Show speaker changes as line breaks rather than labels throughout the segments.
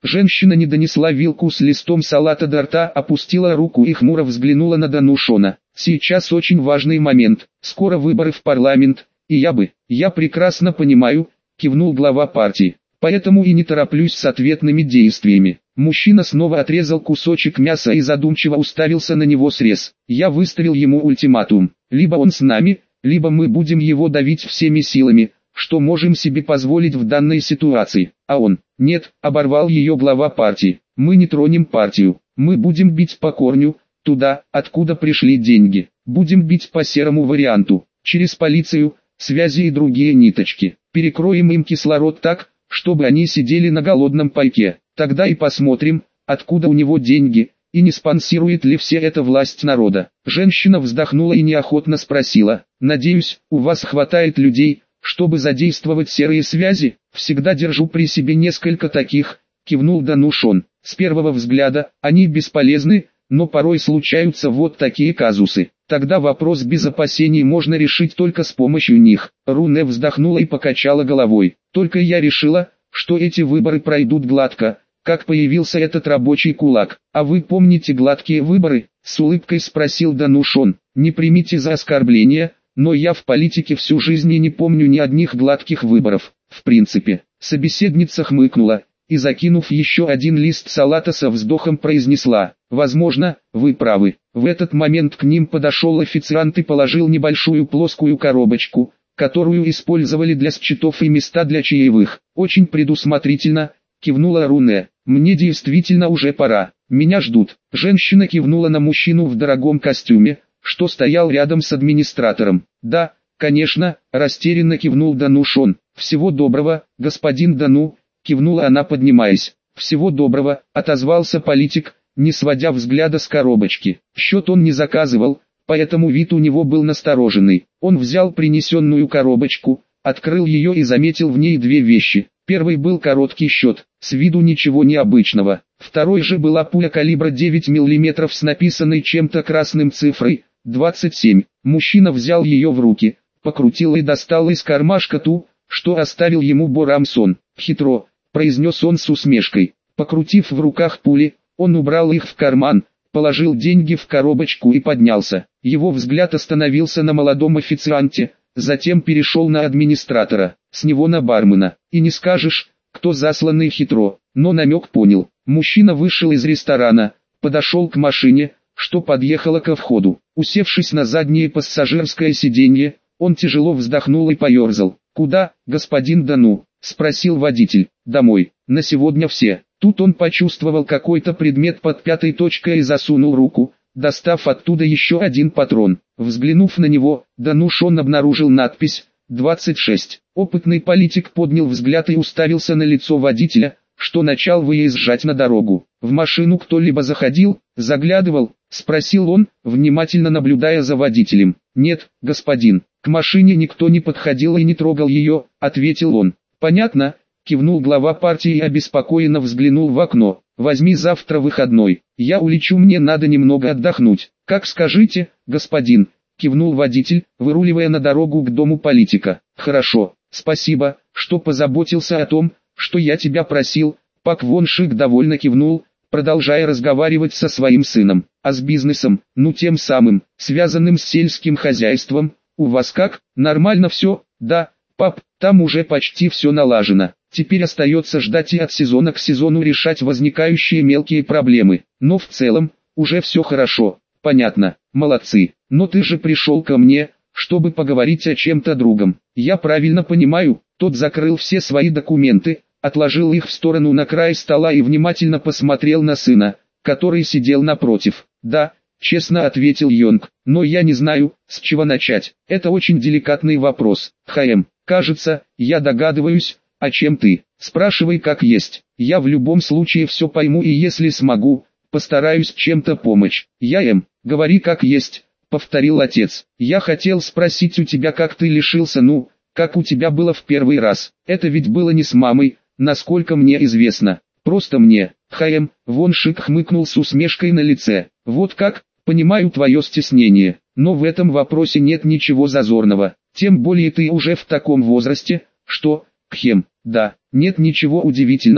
Женщина не донесла вилку с листом салата до рта, опустила руку и хмуро взглянула на Данушона. Сейчас очень важный момент, скоро выборы в парламент, и я прекрасно понимаю, кивнул глава партии. Поэтому и не тороплюсь с ответными действиями. Мужчина снова отрезал кусочек мяса и задумчиво уставился на него срез. Я выставил ему ультиматум. Либо он с нами, либо мы будем его давить всеми силами, что можем себе позволить в данной ситуации. А он, нет, оборвал ее глава партии. Мы не тронем партию. Мы будем бить по корню, туда, откуда пришли деньги. Будем бить по серому варианту, через полицию, связи и другие ниточки. Перекроем им кислород так, чтобы они сидели на голодном пайке. Тогда и посмотрим, откуда у него деньги, и не спонсирует ли все это власть народа. Женщина вздохнула и неохотно спросила: «Надеюсь, у вас хватает людей, чтобы задействовать серые связи?» «Всегда держу при себе несколько таких», — кивнул Данушон. «С первого взгляда, они бесполезны, но порой случаются вот такие казусы. Тогда вопрос без опасений можно решить только с помощью них». Руне вздохнула и покачала головой. «Только я решила, что эти выборы пройдут гладко, как появился этот рабочий кулак. А вы помните гладкие выборы?» — с улыбкой спросил Данушон. «Не примите за оскорбление, но я в политике всю жизнь и не помню ни одних гладких выборов. В принципе». Собеседница хмыкнула и, закинув еще один лист салата, со вздохом произнесла: «Возможно, вы правы». В этот момент к ним подошел официант и положил небольшую плоскую коробочку, которую использовали для счетов и места для чаевых. «Очень предусмотрительно», — кивнула Руне. «Мне действительно уже пора. Меня ждут». Женщина кивнула на мужчину в дорогом костюме, что стоял рядом с администратором. «Да, конечно», — растерянно кивнул Данушон. «Всего доброго, господин Дану», — кивнула она, поднимаясь. «Всего доброго», — отозвался политик, не сводя взгляда с коробочки. Счет он не заказывал, поэтому вид у него был настороженный. Он взял принесенную коробочку, открыл ее и заметил в ней две вещи. Первый был короткий счет, с виду ничего необычного. Второй же была пуля калибра 9 мм с написанной чем-то красным цифрой 27. Мужчина взял ее в руки, покрутил и достал из кармашка ту, что оставил ему Борамсон. «Хитро», — произнес он с усмешкой. Покрутив в руках пули, он убрал их в карман, положил деньги в коробочку и поднялся. Его взгляд остановился на молодом официанте, затем перешел на администратора, с него на бармена. И не скажешь, кто засланный хитро, но намек понял. Мужчина вышел из ресторана, подошел к машине, что подъехала ко входу. Усевшись на заднее пассажирское сиденье, он тяжело вздохнул и поерзал. «Куда, господин Дану?» — спросил водитель. «Домой, на сегодня все». Тут он почувствовал какой-то предмет под пятой точкой и засунул руку, достав оттуда еще один патрон. Взглянув на него, Данушон обнаружил надпись «26». Опытный политик поднял взгляд и уставился на лицо водителя, что начал выезжать на дорогу. «В машину кто-либо заходил, заглядывал?» — спросил он, внимательно наблюдая за водителем. «Нет, господин, к машине никто не подходил и не трогал ее», — ответил он. «Понятно», — кивнул глава партии и обеспокоенно взглянул в окно. «Возьми завтра выходной, я улечу, мне надо немного отдохнуть». «Как скажите, господин», — кивнул водитель, выруливая на дорогу к дому политика. «Хорошо, спасибо, что позаботился о том, что я тебя просил». Пак Вон Шик довольно кивнул, продолжая разговаривать со своим сыном. «А с бизнесом, ну тем самым, связанным с сельским хозяйством, у вас как, нормально все?» «Да, пап, там уже почти все налажено. Теперь остается ждать и от сезона к сезону решать возникающие мелкие проблемы. Но в целом, уже все хорошо». «Понятно, молодцы. Но ты же пришел ко мне, чтобы поговорить о чем-то другом. Я правильно понимаю?» Тот закрыл все свои документы, отложил их в сторону на край стола и внимательно посмотрел на сына, который сидел напротив. «Да», — честно ответил Йонг, — «но я не знаю, с чего начать. Это очень деликатный вопрос. Кажется, я догадываюсь, о чем ты. Спрашивай как есть. Я в любом случае все пойму и если смогу, постараюсь чем-то помочь». «Говори как есть», — повторил отец. «Я хотел спросить у тебя, как ты лишился, как у тебя было в первый раз. Это ведь было не с мамой, насколько мне известно. Просто мне». Вон Шик хмыкнул с усмешкой на лице. «Вот как, понимаю твое стеснение, но в этом вопросе нет ничего зазорного. Тем более ты уже в таком возрасте, что, да, нет ничего удивительного,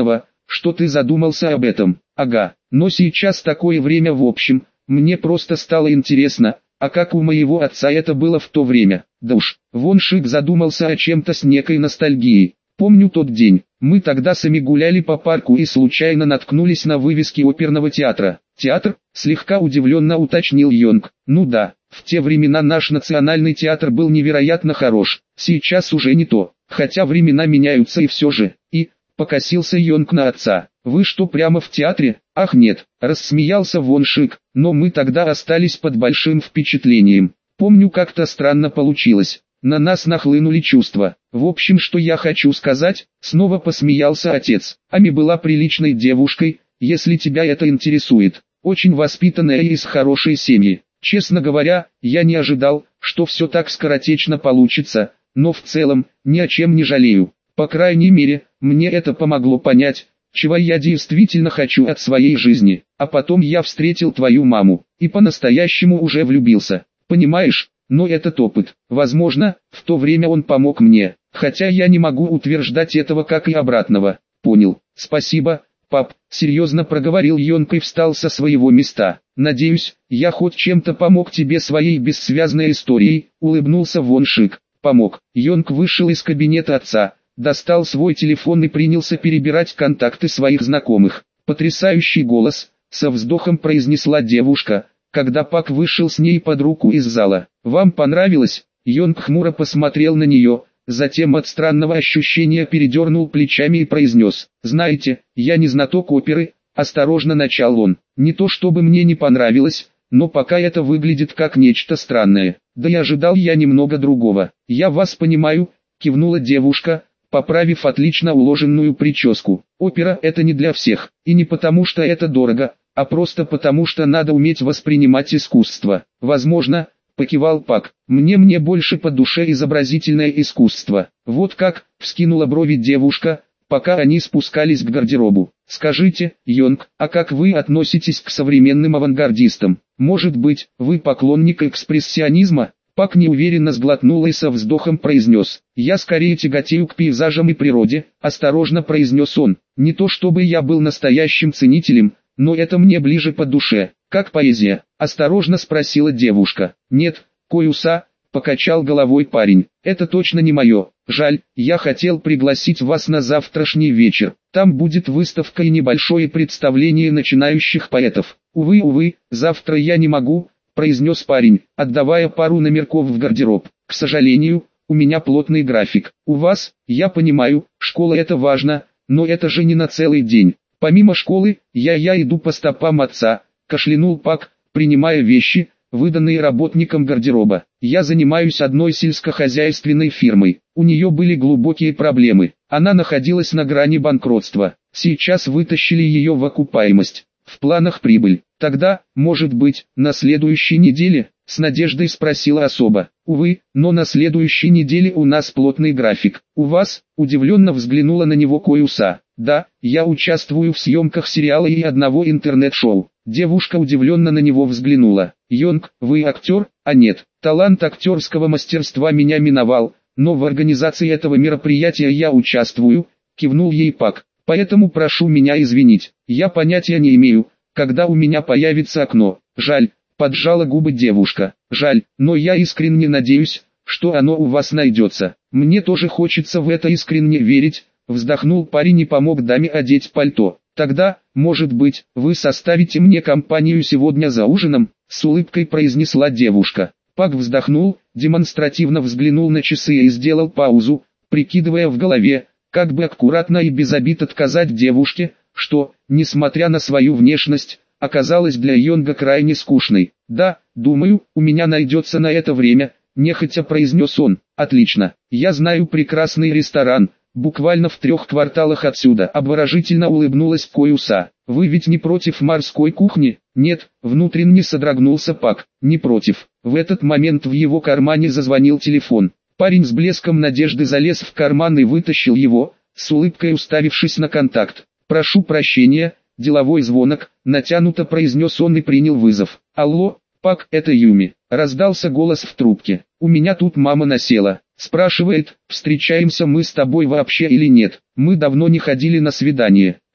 что ты задумался об этом. Ага, но сейчас такое время в общем, мне просто стало интересно, а как у моего отца это было в то время? Да уж, вон Шик задумался о чем-то с некой ностальгией. Помню тот день, мы тогда сами гуляли по парку и случайно наткнулись на вывески оперного театра. Театр? Слегка удивленно уточнил Йонг. Ну да, в те времена наш национальный театр был невероятно хорош, сейчас уже не то, хотя времена меняются и все же. И, покосился Йонг на отца, вы что прямо в театре? Ах нет, рассмеялся Вон Шик, но мы тогда остались под большим впечатлением. Помню, как-то странно получилось. На нас нахлынули чувства. В общем, что я хочу сказать, снова посмеялся отец. Ами была приличной девушкой, если тебя это интересует. Очень воспитанная и из хорошей семьи. Честно говоря, я не ожидал, что все так скоротечно получится, но в целом, ни о чем не жалею. По крайней мере, мне это помогло понять, чего я действительно хочу от своей жизни. А потом я встретил твою маму, и по-настоящему уже влюбился. Понимаешь? Но этот опыт, возможно, в то время он помог мне, хотя я не могу утверждать этого как и обратного. Понял, спасибо, пап, серьезно проговорил Йонг и встал со своего места. Надеюсь, я хоть чем-то помог тебе своей бессвязной историей, улыбнулся Вон Шик. Помог. Йонг вышел из кабинета отца, достал свой телефон и принялся перебирать контакты своих знакомых. Потрясающий голос, со вздохом произнесла девушка, когда Пак вышел с ней под руку из зала. «Вам понравилось?» Йонг хмуро посмотрел на нее, затем от странного ощущения передернул плечами и произнес: «Знаете, я не знаток оперы», осторожно начал он. «Не то чтобы мне не понравилось, но пока это выглядит как нечто странное. Да и ожидал я немного другого». «Я вас понимаю», кивнула девушка, поправив отлично уложенную прическу. «Опера — это не для всех, и не потому что это дорого, а просто потому что надо уметь воспринимать искусство. Возможно, покивал Пак, мне больше по душе изобразительное искусство». «Вот как?» — вскинула брови девушка, пока они спускались к гардеробу. «Скажите, Йонг, а как вы относитесь к современным авангардистам? Может быть, вы поклонник экспрессионизма?» Пак неуверенно сглотнул и со вздохом произнес: «Я скорее тяготею к пейзажам и природе», осторожно произнес он. «Не то чтобы я был настоящим ценителем, но это мне ближе по душе». «Как поэзия?» – осторожно спросила девушка. «Нет, Коюса», – покачал головой парень. «Это точно не мое. Жаль, я хотел пригласить вас на завтрашний вечер. Там будет выставка и небольшое представление начинающих поэтов. Увы, завтра я не могу», – произнес парень, отдавая пару номерков в гардероб. «К сожалению, у меня плотный график. У вас, я понимаю, школа это важно, но это же не на целый день. Помимо школы, я иду по стопам отца», – кашлянул Пак, принимая вещи, выданные работникам гардероба. «Я занимаюсь одной сельскохозяйственной фирмой. У нее были глубокие проблемы. Она находилась на грани банкротства. Сейчас вытащили ее в окупаемость. В планах прибыль. Тогда, может быть, на следующей неделе?» — с надеждой спросила особа. «Увы, но на следующей неделе у нас плотный график. У вас?» — удивленно взглянула на него Коюса. «Да, я участвую в съемках сериала и одного интернет-шоу». Девушка удивленно на него взглянула. «Йонг, вы актер?» «А нет, талант актерского мастерства меня миновал, но в организации этого мероприятия я участвую», — кивнул ей Пак. «Поэтому прошу меня извинить, я понятия не имею, когда у меня появится окно. Жаль», — поджала губы девушка. «Жаль, но я искренне надеюсь, что оно у вас найдется. Мне тоже хочется в это искренне верить», — вздохнул парень и помог даме одеть пальто. «Тогда, может быть, вы составите мне компанию сегодня за ужином?» — с улыбкой произнесла девушка. Пак вздохнул, демонстративно взглянул на часы и сделал паузу, прикидывая в голове, как бы аккуратно и без обид отказать девушке, что, несмотря на свою внешность, оказалась для Йонга крайне скучной. «Да, думаю, у меня найдется на это время», — нехотя произнес он. «Отлично, я знаю прекрасный ресторан, буквально в 3 кварталах отсюда», — обворожительно улыбнулась Коюса. «Вы ведь не против морской кухни?» «Нет», — внутренне содрогнулся Пак. «Не против». В этот момент в его кармане зазвонил телефон. Парень с блеском надежды залез в карман и вытащил его, с улыбкой уставившись на контакт. «Прошу прощения, деловой звонок», — натянуто произнес он и принял вызов. «Алло, Пак, это Юми», — раздался голос в трубке. «У меня тут мама насела. Спрашивает, встречаемся мы с тобой вообще или нет. Мы давно не ходили на свидание.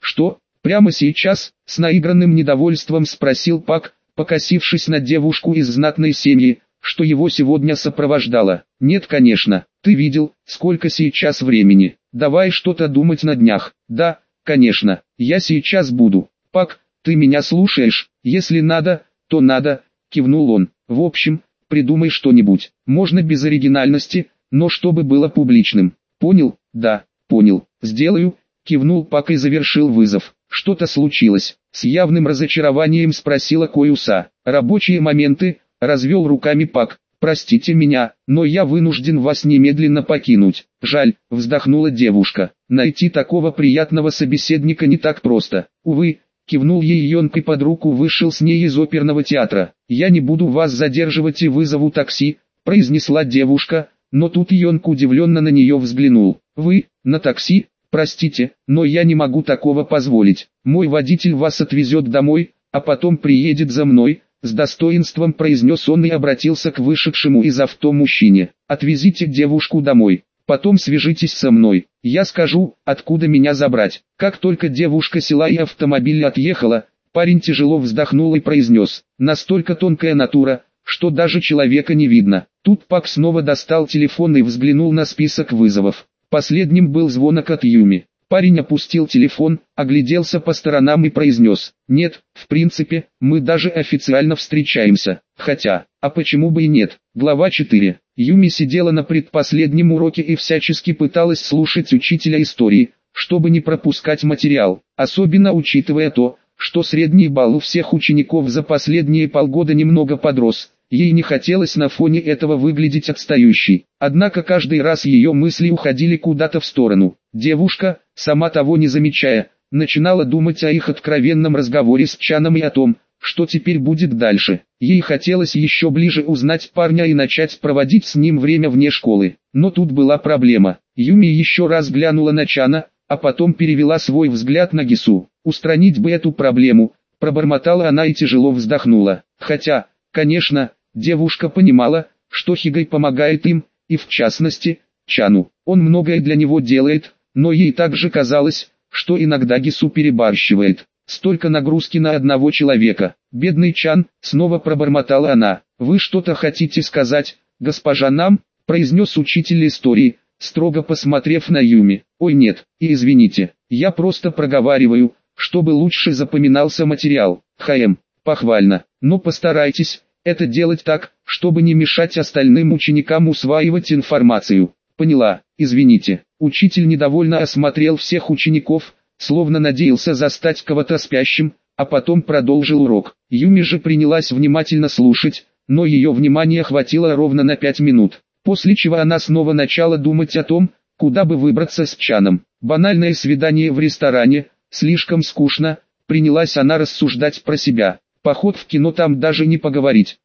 Что, прямо сейчас? С наигранным недовольством спросил Пак, покосившись на девушку из знатной семьи, что его сегодня сопровождала. Нет, конечно, ты видел, сколько сейчас времени. Давай что-то думать на днях. Да, конечно, я сейчас буду. Пак, ты меня слушаешь? Если надо, то надо, кивнул он. В общем, придумай что-нибудь. Можно без оригинальности, но чтобы было публичным. Понял? Да, понял. Сделаю, кивнул Пак и завершил вызов. Что-то случилось? С явным разочарованием спросила Коюса. Рабочие моменты, развел руками Пак. Простите меня, но я вынужден вас немедленно покинуть. Жаль, вздохнула девушка. Найти такого приятного собеседника не так просто. Увы, кивнул ей Йонг и под руку вышел с ней из оперного театра. Я не буду вас задерживать и вызову такси, произнесла девушка, но тут Йонг удивленно на нее взглянул. Вы, на такси? Простите, но я не могу такого позволить. Мой водитель вас отвезет домой, а потом приедет за мной. С достоинством произнес он и обратился к вышедшему из авто мужчине. Отвезите девушку домой, потом свяжитесь со мной, я скажу, откуда меня забрать. Как только девушка села и автомобиль отъехала, парень тяжело вздохнул и произнес: настолько тонкая натура, что даже человека не видно. Тут Пак снова достал телефон и взглянул на список вызовов. Последним был звонок от Юми. Парень опустил телефон, огляделся по сторонам и произнес: нет, в принципе, мы даже официально встречаемся. Хотя, а почему бы и нет? Глава 4. Юми сидела на предпоследнем уроке и всячески пыталась слушать учителя истории, чтобы не пропускать материал, особенно учитывая то, что средний балл у всех учеников за последние полгода немного подрос. Ей не хотелось на фоне этого выглядеть отстающей, однако каждый раз ее мысли уходили куда-то в сторону. Девушка, сама того не замечая, начинала думать о их откровенном разговоре с Чаном и о том, что теперь будет дальше. Ей хотелось еще ближе узнать парня и начать проводить с ним время вне школы. Но тут была проблема. Юми еще раз глянула на Чана, а потом перевела свой взгляд на Гису. Устранить бы эту проблему, пробормотала она и тяжело вздохнула. Хотя, конечно, девушка понимала, что Хигай помогает им, и в частности, Чану. Он многое для него делает, но ей также казалось, что иногда Гису перебарщивает. Столько нагрузки на одного человека. Бедный Чан, снова пробормотала она. Вы что-то хотите сказать, госпожа Нам? Произнес учитель истории, строго посмотрев на Юми. Ой, нет, и извините, я просто проговариваю, чтобы лучше запоминался материал. Похвально, но постарайтесь это делать так, чтобы не мешать остальным ученикам усваивать информацию. Поняла, извините. Учитель недовольно осмотрел всех учеников, словно надеялся застать кого-то спящим, а потом продолжил урок. Юми же принялась внимательно слушать, но ее внимания хватило ровно на 5 минут, после чего она снова начала думать о том, куда бы выбраться с Чаном. Банальное свидание в ресторане, слишком скучно, принялась она рассуждать про себя. Поход в кино там даже не поговорить.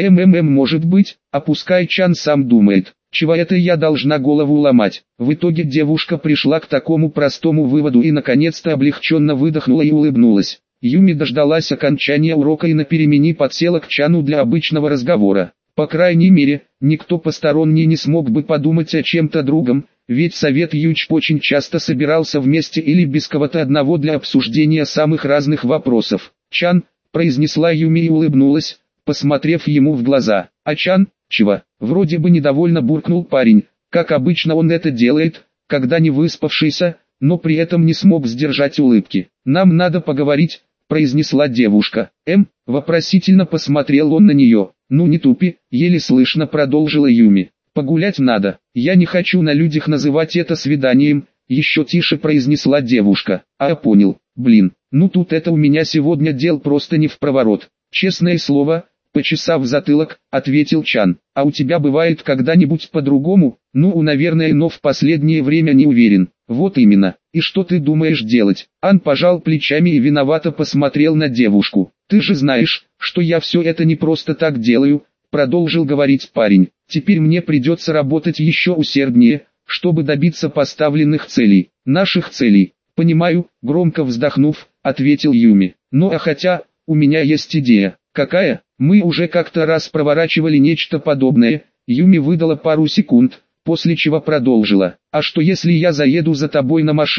Может быть, а пускай Чан сам думает, чего это я должна голову ломать. В итоге девушка пришла к такому простому выводу и наконец-то облегченно выдохнула и улыбнулась. Юми дождалась окончания урока и на перемене подсела к Чану для обычного разговора. По крайней мере, никто посторонний не смог бы подумать о чем-то другом, ведь совет Ючп очень часто собирался вместе или без кого-то одного для обсуждения самых разных вопросов. «Чан», произнесла Юми и улыбнулась, посмотрев ему в глаза. «А Чан, чего?» Вроде бы недовольно буркнул парень, как обычно он это делает, когда не выспавшийся, но при этом не смог сдержать улыбки. «Нам надо поговорить», произнесла девушка. Вопросительно посмотрел он на нее. «Ну не тупи», еле слышно продолжила Юми. «Погулять надо, я не хочу на людях называть это свиданием», еще тише произнесла девушка. «А я понял, блин, ну тут это у меня сегодня дел просто не в проворот, честное слово». Почесав затылок, ответил Чан. «А у тебя бывает когда-нибудь по-другому?» «Ну, наверное, но в последнее время не уверен». «Вот именно. И что ты думаешь делать?» Ан пожал плечами и виновато посмотрел на девушку. «Ты же знаешь, что я все это не просто так делаю», продолжил говорить парень. «Теперь мне придется работать еще усерднее, чтобы добиться поставленных целей. Наших целей». «Понимаю», громко вздохнув, ответил Юми. «Ну а хотя, у меня есть идея». «Какая?» «Мы уже как-то раз проворачивали нечто подобное», Юми выдала пару секунд, после чего продолжила. «А что если я заеду за тобой на машине,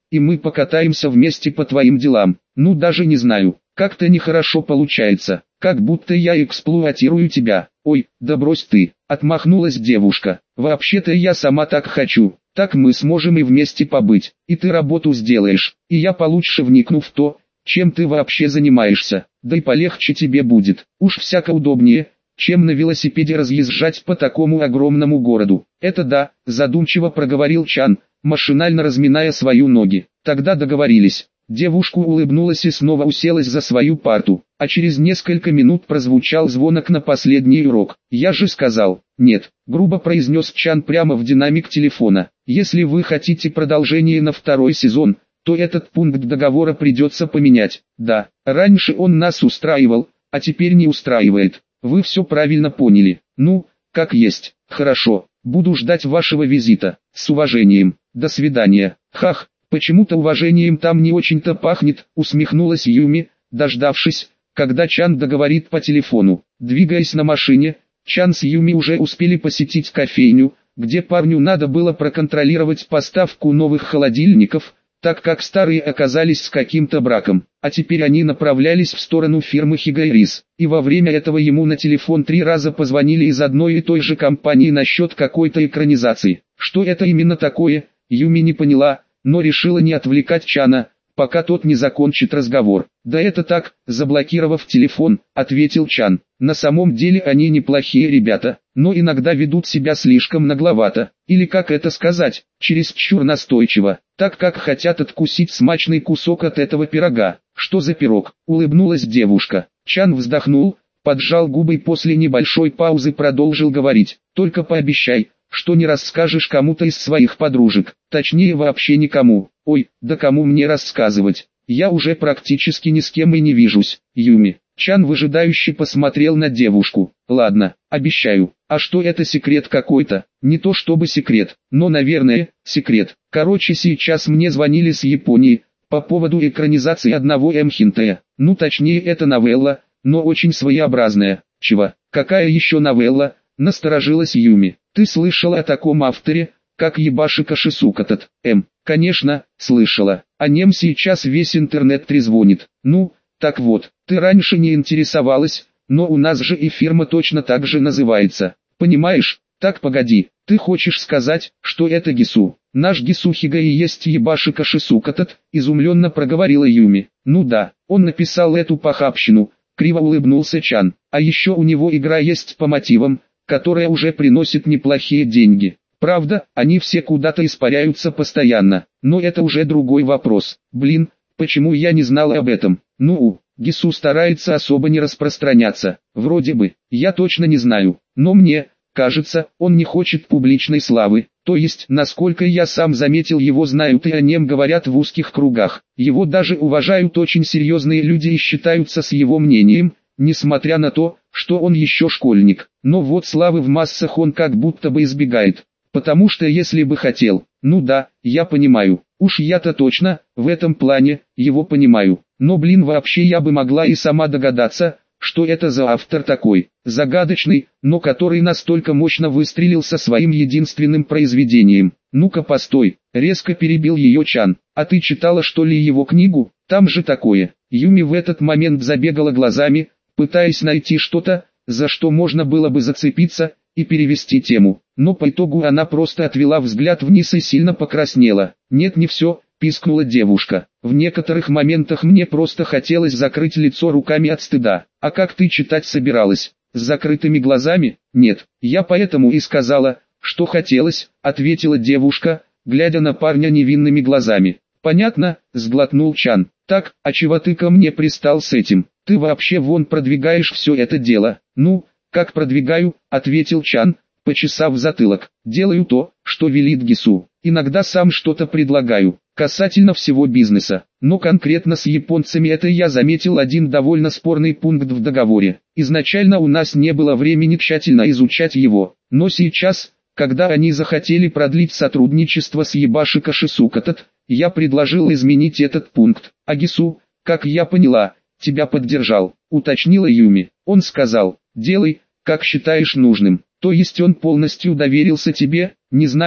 и мы покатаемся вместе по твоим делам. Ну даже не знаю, как-то нехорошо получается, как будто я эксплуатирую тебя. Ой, да брось ты, отмахнулась девушка. Вообще-то я сама так хочу, так мы сможем и вместе побыть, и ты работу сделаешь, и я получше вникну в то, чем ты вообще занимаешься, да и полегче тебе будет, уж всяко удобнее, чем на велосипеде разъезжать по такому огромному городу. Это да, задумчиво проговорил Чан, машинально разминая свою ноги. Тогда договорились. Девушка улыбнулась и снова уселась за свою парту, а через несколько минут прозвучал звонок на последний урок. «Я же сказал, нет», — грубо произнес Чан прямо в динамик телефона. «Если вы хотите продолжение на второй сезон, то этот пункт договора придется поменять. Да, раньше он нас устраивал, а теперь не устраивает. Вы все правильно поняли. Ну, как есть. Хорошо, буду ждать вашего визита. С уважением. До свидания». «Хах, почему-то уважением там не очень-то пахнет», усмехнулась Юми, дождавшись, когда Чан договорит по телефону. Двигаясь на машине, Чан с Юми уже успели посетить кофейню, где парню надо было проконтролировать поставку новых холодильников, так как старые оказались с каким-то браком, а теперь они направлялись в сторону фирмы Хигайрис, и во время этого ему на телефон 3 раза позвонили из одной и той же компании насчет какой-то экранизации. Что это именно такое, Юми не поняла, но решила не отвлекать Чана, пока тот не закончит разговор. «Да это так, заблокировав телефон», — ответил Чан. «На самом деле они неплохие ребята, но иногда ведут себя слишком нагловато, или как это сказать, чересчур настойчиво, так как хотят откусить смачный кусок от этого пирога». «Что за пирог?» — улыбнулась девушка. Чан вздохнул, поджал губы и после небольшой паузы продолжил говорить. «Только пообещай, что не расскажешь кому-то из своих подружек, точнее вообще никому». «Ой, да кому мне рассказывать? Я уже практически ни с кем и не вижусь, Юми». Чан выжидающе посмотрел на девушку. «Ладно, обещаю. А что это, секрет какой-то?» «Не то чтобы секрет, но наверное, секрет. Короче, сейчас мне звонили с Японии, по поводу экранизации одного Хинтея. Ну точнее это новелла, но очень своеобразная». «Чего? Какая еще новелла?» — насторожилась Юми. «Ты слышала о таком авторе, как Ебашика Шисукатат?» «Конечно, слышала. О нем сейчас весь интернет трезвонит. Ну, так вот, ты раньше не интересовалась, но у нас же и фирма точно так же называется. Понимаешь? Так погоди, ты хочешь сказать, что это Гису? Наш Гису Хига и есть Ебашика Шисукатат?» — изумленно проговорила Юми. «Ну да, он написал эту похабщину», — криво улыбнулся Чан. «А еще у него игра есть по мотивам, которая уже приносит неплохие деньги. Правда, они все куда-то испаряются постоянно, но это уже другой вопрос. Блин, почему я не знала об этом? Ну, Гису старается особо не распространяться, вроде бы, я точно не знаю, но мне кажется, он не хочет публичной славы, то есть, насколько я сам заметил, его знают и о нем говорят в узких кругах, его даже уважают очень серьезные люди и считаются с его мнением, несмотря на то, что он еще школьник, но вот славы в массах он как будто бы избегает. Потому что если бы хотел, ну да, я понимаю, уж я-то точно, в этом плане, его понимаю, но блин вообще я бы могла и сама догадаться, что это за автор такой, загадочный, но который настолько мощно выстрелил со своим единственным произведением. «Ну-ка постой», — резко перебил ее Чан, — «а ты читала что ли его книгу? Там же такое». Юми в этот момент забегала глазами, пытаясь найти что-то, за что можно было бы зацепиться, и перевести тему, но по итогу она просто отвела взгляд вниз и сильно покраснела. «Нет, не все», — пискнула девушка. «В некоторых моментах мне просто хотелось закрыть лицо руками от стыда. А как ты читать собиралась? С закрытыми глазами?» «Нет, я поэтому и сказала, что хотелось», — ответила девушка, глядя на парня невинными глазами. «Понятно», — сглотнул Чан. «Так, а чего ты ко мне пристал с этим? Ты вообще вон продвигаешь все это дело». «Ну, как продвигаю», — ответил Чан, почесав затылок. «Делаю то, что велит Гису. Иногда сам что-то предлагаю, касательно всего бизнеса. Но конкретно с японцами это я заметил один довольно спорный пункт в договоре. Изначально у нас не было времени тщательно изучать его, но сейчас, когда они захотели продлить сотрудничество с Ебашика Шисукатат, я предложил изменить этот пункт. А Гису, как я поняла, тебя поддержал», — уточнила Юми. «Он сказал, делай, как считаешь нужным». «То есть он полностью доверился тебе?» «Не знаю»,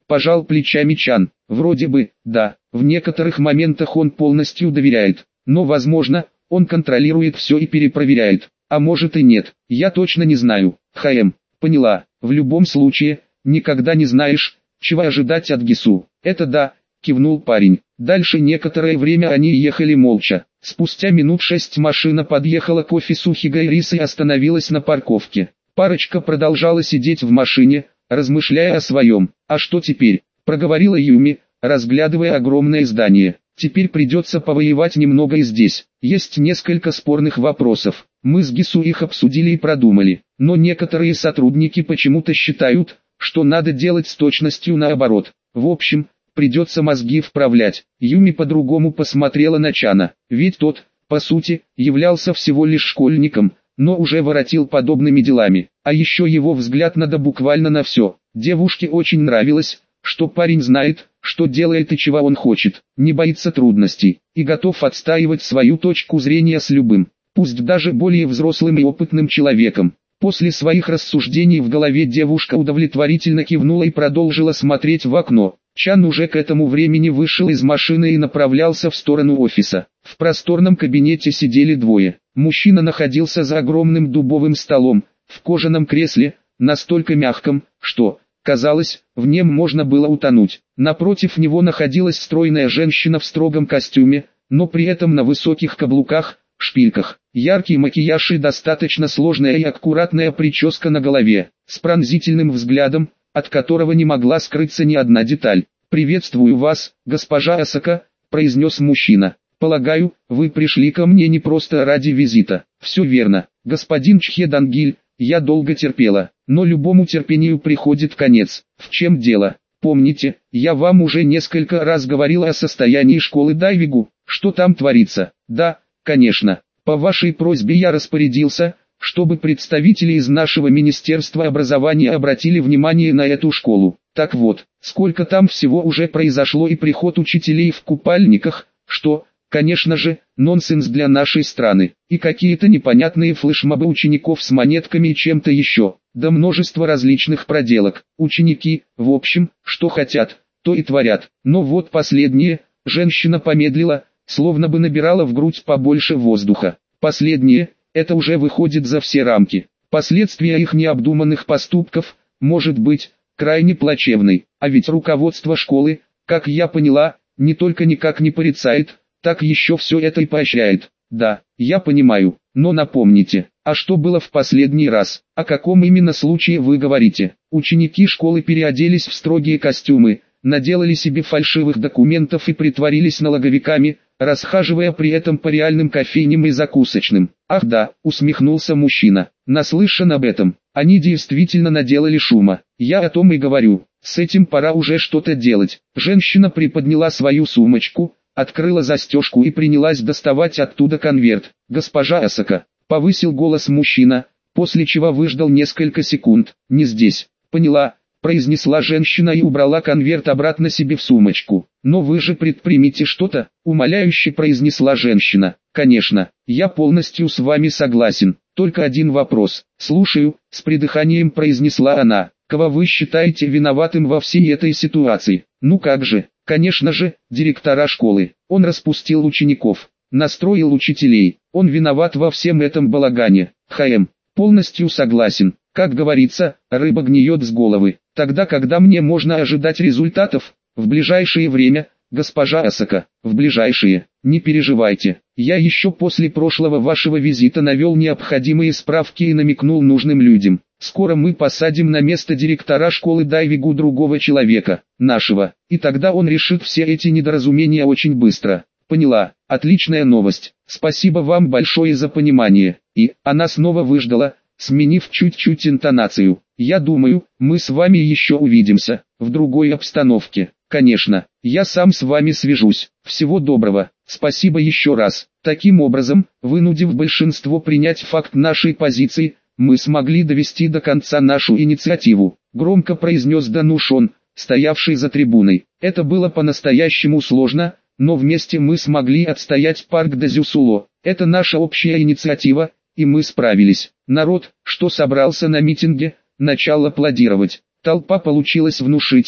Пожал плечами Чан. Вроде бы, да, в некоторых моментах он полностью доверяет. Но возможно, он контролирует все и перепроверяет. А может и нет, я точно не знаю. Поняла. В любом случае, никогда не знаешь, чего ожидать от Гису. Это да, кивнул парень. Дальше некоторое время они ехали молча. Спустя минут 6 машина подъехала к офису Хигайриса и остановилась на парковке. Парочка продолжала сидеть в машине, размышляя о своем. «А что теперь?» – проговорила Юми, разглядывая огромное здание. «Теперь придется повоевать немного и здесь. Есть несколько спорных вопросов. Мы с Гису их обсудили и продумали. Но некоторые сотрудники почему-то считают, что надо делать с точностью наоборот. В общем, придется мозги вправлять». Юми по-другому посмотрела на Чана. Ведь тот, по сути, являлся всего лишь школьником, но уже воротил подобными делами. А еще его взгляд надо буквально на все. Девушке очень нравилось, что парень знает, что делает и чего он хочет, не боится трудностей, и готов отстаивать свою точку зрения с любым, пусть даже более взрослым и опытным человеком. После своих рассуждений в голове девушка удовлетворительно кивнула и продолжила смотреть в окно. Чан уже к этому времени вышел из машины и направлялся в сторону офиса. В просторном кабинете сидели двое. Мужчина находился за огромным дубовым столом, в кожаном кресле, настолько мягком, что, казалось, в нем можно было утонуть. Напротив него находилась стройная женщина в строгом костюме, но при этом на высоких каблуках, шпильках. Яркий макияж и достаточно сложная и аккуратная прическа на голове, с пронзительным взглядом, от которого не могла скрыться ни одна деталь. «Приветствую вас, госпожа Асака», — произнес мужчина. «Полагаю, вы пришли ко мне не просто ради визита». «Все верно, господин Чхедангиль, я долго терпела, но любому терпению приходит конец. В чем дело? Помните, я вам уже несколько раз говорила о состоянии школы дайвингу, что там творится?» «Да, конечно. По вашей просьбе я распорядился, чтобы представители из нашего Министерства образования обратили внимание на эту школу. Так вот, сколько там всего уже произошло и приход учителей в купальниках, что, конечно же, нонсенс для нашей страны, и какие-то непонятные флешмобы учеников с монетками и чем-то еще, да множество различных проделок. Ученики, в общем, что хотят, то и творят. Но вот последнее, женщина помедлила, словно бы набирала в грудь побольше воздуха. Последнее, это уже выходит за все рамки. Последствия их необдуманных поступков, может быть, крайне плачевны. А ведь руководство школы, как я поняла, не только никак не порицает, так еще все это и поощряет. Да, я понимаю, но напомните, а что было в последний раз? О каком именно случае вы говорите? Ученики школы переоделись в строгие костюмы, наделали себе фальшивых документов и притворились налоговиками, расхаживая при этом по реальным кофейням и закусочным. «Ах да», — усмехнулся мужчина, — «наслышан об этом. Они действительно наделали шума. Я о том и говорю, с этим пора уже что-то делать». Женщина приподняла свою сумочку, открыла застежку и принялась доставать оттуда конверт. «Госпожа Асака», — повысил голос мужчина, после чего выждал несколько секунд. «Не здесь». «Поняла», — произнесла женщина и убрала конверт обратно себе в сумочку. «Но вы же предпримите что-то», — умоляюще произнесла женщина. «Конечно, я полностью с вами согласен. Только один вопрос». «Слушаю», — с придыханием произнесла она. «Кого вы считаете виноватым во всей этой ситуации?» «Ну как же, конечно же, директора школы. Он распустил учеников, настроил учителей. Он виноват во всем этом балагане». «Полностью согласен. Как говорится, рыба гниет с головы. Тогда когда мне можно ожидать результатов?» «В ближайшее время, госпожа Асака, в ближайшее. Не переживайте. Я еще после прошлого вашего визита навел необходимые справки и намекнул нужным людям. Скоро мы посадим на место директора школы дайвингу другого человека, нашего, и тогда он решит все эти недоразумения очень быстро». «Поняла, отличная новость. Спасибо вам большое за понимание». И она снова выждала, сменив чуть-чуть интонацию. «Я думаю, мы с вами еще увидимся, в другой обстановке. Конечно, я сам с вами свяжусь. Всего доброго, спасибо еще раз». Таким образом, вынудив большинство принять факт нашей позиции, мы смогли довести до конца нашу инициативу, громко произнес Данушон, стоявший за трибуной. Это было по-настоящему сложно, но вместе мы смогли отстоять парк Дазюсуло. Это наша общая инициатива, и мы справились. Народ, что собрался на митинге, начал аплодировать. Толпа получилась внушительной,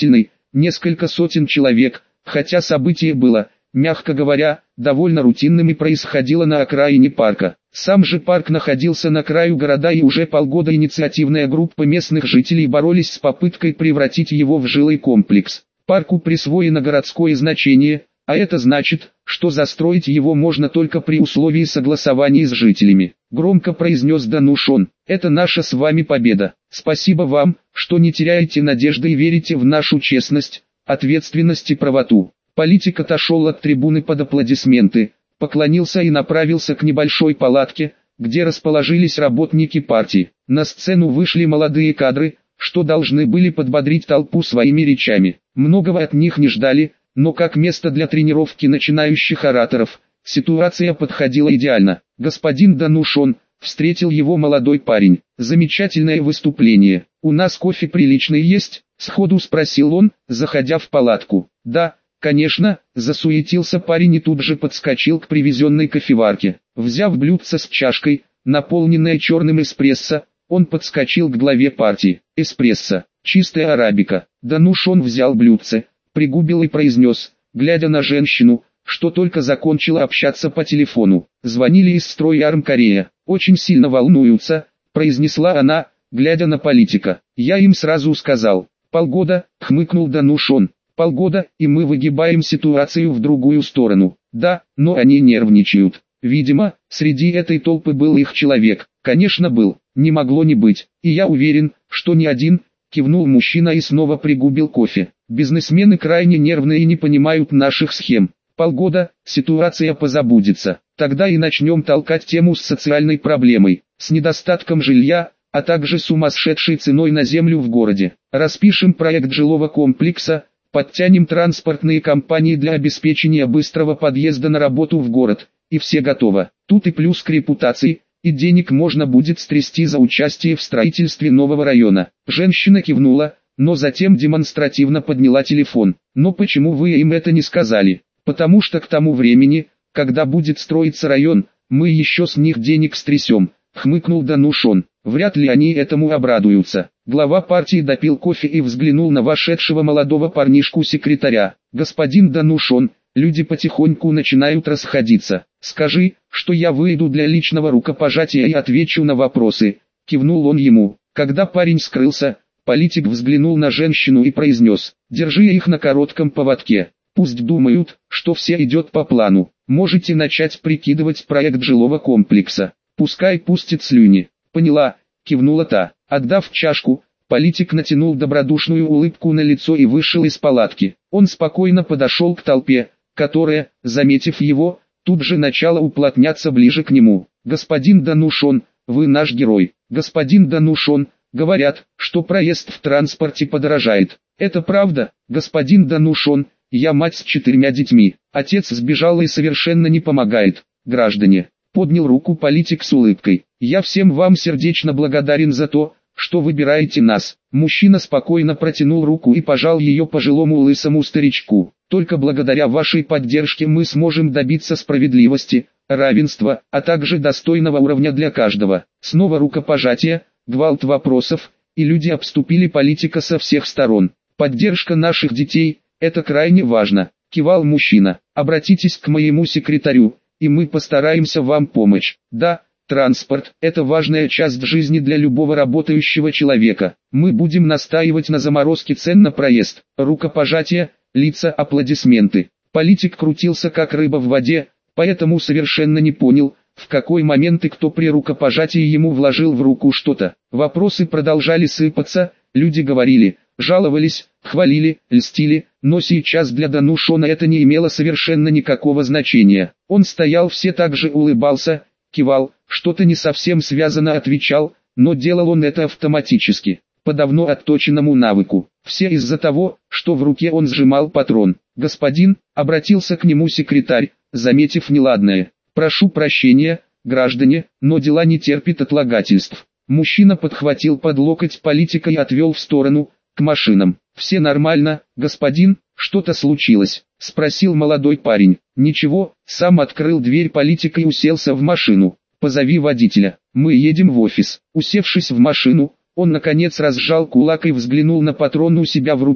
несколько сотен человек, хотя событие было, мягко говоря, довольно рутинным и происходило на окраине парка. Сам же парк находился на краю города, и уже полгода инициативная группа местных жителей боролись с попыткой превратить его в жилой комплекс. Парку присвоено городское значение, а это значит, что застроить его можно только при условии согласования с жителями. Громко произнес Данушон. Это наша с вами победа. Спасибо вам, что не теряете надежды и верите в нашу честность, ответственность и правоту. Политик отошел от трибуны под аплодисменты, поклонился и направился к небольшой палатке, где расположились работники партии. На сцену вышли молодые кадры, что должны были подбодрить толпу своими речами. Многого от них не ждали, но как место для тренировки начинающих ораторов, ситуация подходила идеально. Господин Данушон, встретил его молодой парень. Замечательное выступление. У нас кофе приличный есть? Сходу спросил он, заходя в палатку. Да, конечно, засуетился парень и тут же подскочил к привезенной кофеварке. Взяв блюдце с чашкой, наполненное черным эспрессо, он подскочил к главе партии. Эспрессо, чистая арабика. Данушон взял блюдце, пригубил и произнес, глядя на женщину, что только закончила общаться по телефону. Звонили из Стройарм Корея. Очень сильно волнуются, произнесла она, глядя на политика. Я им сразу сказал. Полгода, хмыкнул Данушон. Полгода, и мы выгибаем ситуацию в другую сторону. Да, но они нервничают. Видимо, среди этой толпы был их человек. Конечно был, не могло не быть. И я уверен, что не один, кивнул мужчина и снова пригубил кофе. Бизнесмены крайне нервные и не понимают наших схем. Полгода, ситуация позабудется. Тогда и начнем толкать тему с социальной проблемой, с недостатком жилья, а также сумасшедшей ценой на землю в городе. Распишем проект жилого комплекса, подтянем транспортные компании для обеспечения быстрого подъезда на работу в город, и все готово. Тут и плюс к репутации, и денег можно будет стрясти за участие в строительстве нового района. Женщина кивнула, но затем демонстративно подняла телефон. Но почему вы им это не сказали? Потому что к тому времени, когда будет строиться район, мы еще с них денег стрясем, хмыкнул Данушон. Вряд ли они этому обрадуются. Глава партии допил кофе и взглянул на вошедшего молодого парнишку-секретаря. Господин Данушон, люди потихоньку начинают расходиться. Скажи, что я выйду для личного рукопожатия и отвечу на вопросы. Кивнул он ему. Когда парень скрылся, политик взглянул на женщину и произнес: держи их на коротком поводке. Пусть думают, что все идет по плану. Можете начать прикидывать проект жилого комплекса. Пускай пустит слюни. Поняла, кивнула та. Отдав чашку, политик натянул добродушную улыбку на лицо и вышел из палатки. Он спокойно подошел к толпе, которая, заметив его, тут же начала уплотняться ближе к нему. Господин Данушон, вы наш герой. Господин Данушон, говорят, что проезд в транспорте подорожает. Это правда, господин Данушон? Я мать с 4 детьми. Отец сбежал и совершенно не помогает. Граждане, поднял руку политик с улыбкой. Я всем вам сердечно благодарен за то, что выбираете нас. Мужчина спокойно протянул руку и пожал ее пожилому лысому старичку. Только благодаря вашей поддержке мы сможем добиться справедливости, равенства, а также достойного уровня для каждого. Снова рукопожатие, гвалт вопросов, и люди обступили политика со всех сторон. Поддержка наших детей – это крайне важно, кивал мужчина. Обратитесь к моему секретарю, и мы постараемся вам помочь. Да, транспорт – это важная часть жизни для любого работающего человека. Мы будем настаивать на заморозке цен на проезд. Рукопожатие, лица, аплодисменты. Политик крутился как рыба в воде, поэтому совершенно не понял, в какой момент и кто при рукопожатии ему вложил в руку что-то. Вопросы продолжали сыпаться, люди говорили, жаловались, хвалили, льстили, но сейчас для Данушона это не имело совершенно никакого значения. Он стоял, все так же улыбался, кивал, что-то не совсем связано отвечал, но делал он это автоматически, по давно отточенному навыку. Все из-за того, что в руке он сжимал патрон. «Господин», — обратился к нему секретарь, заметив неладное, — «прошу прощения, граждане, но дела не терпят отлагательств». Мужчина подхватил под локоть политика и отвел в сторону, к машинам. «Все нормально, господин, что-то случилось?» — спросил молодой парень. «Ничего», — сам открыл дверь политика и уселся в машину. «Позови водителя, мы едем в офис». Усевшись в машину, он наконец разжал кулак и взглянул на патрон у себя в руке,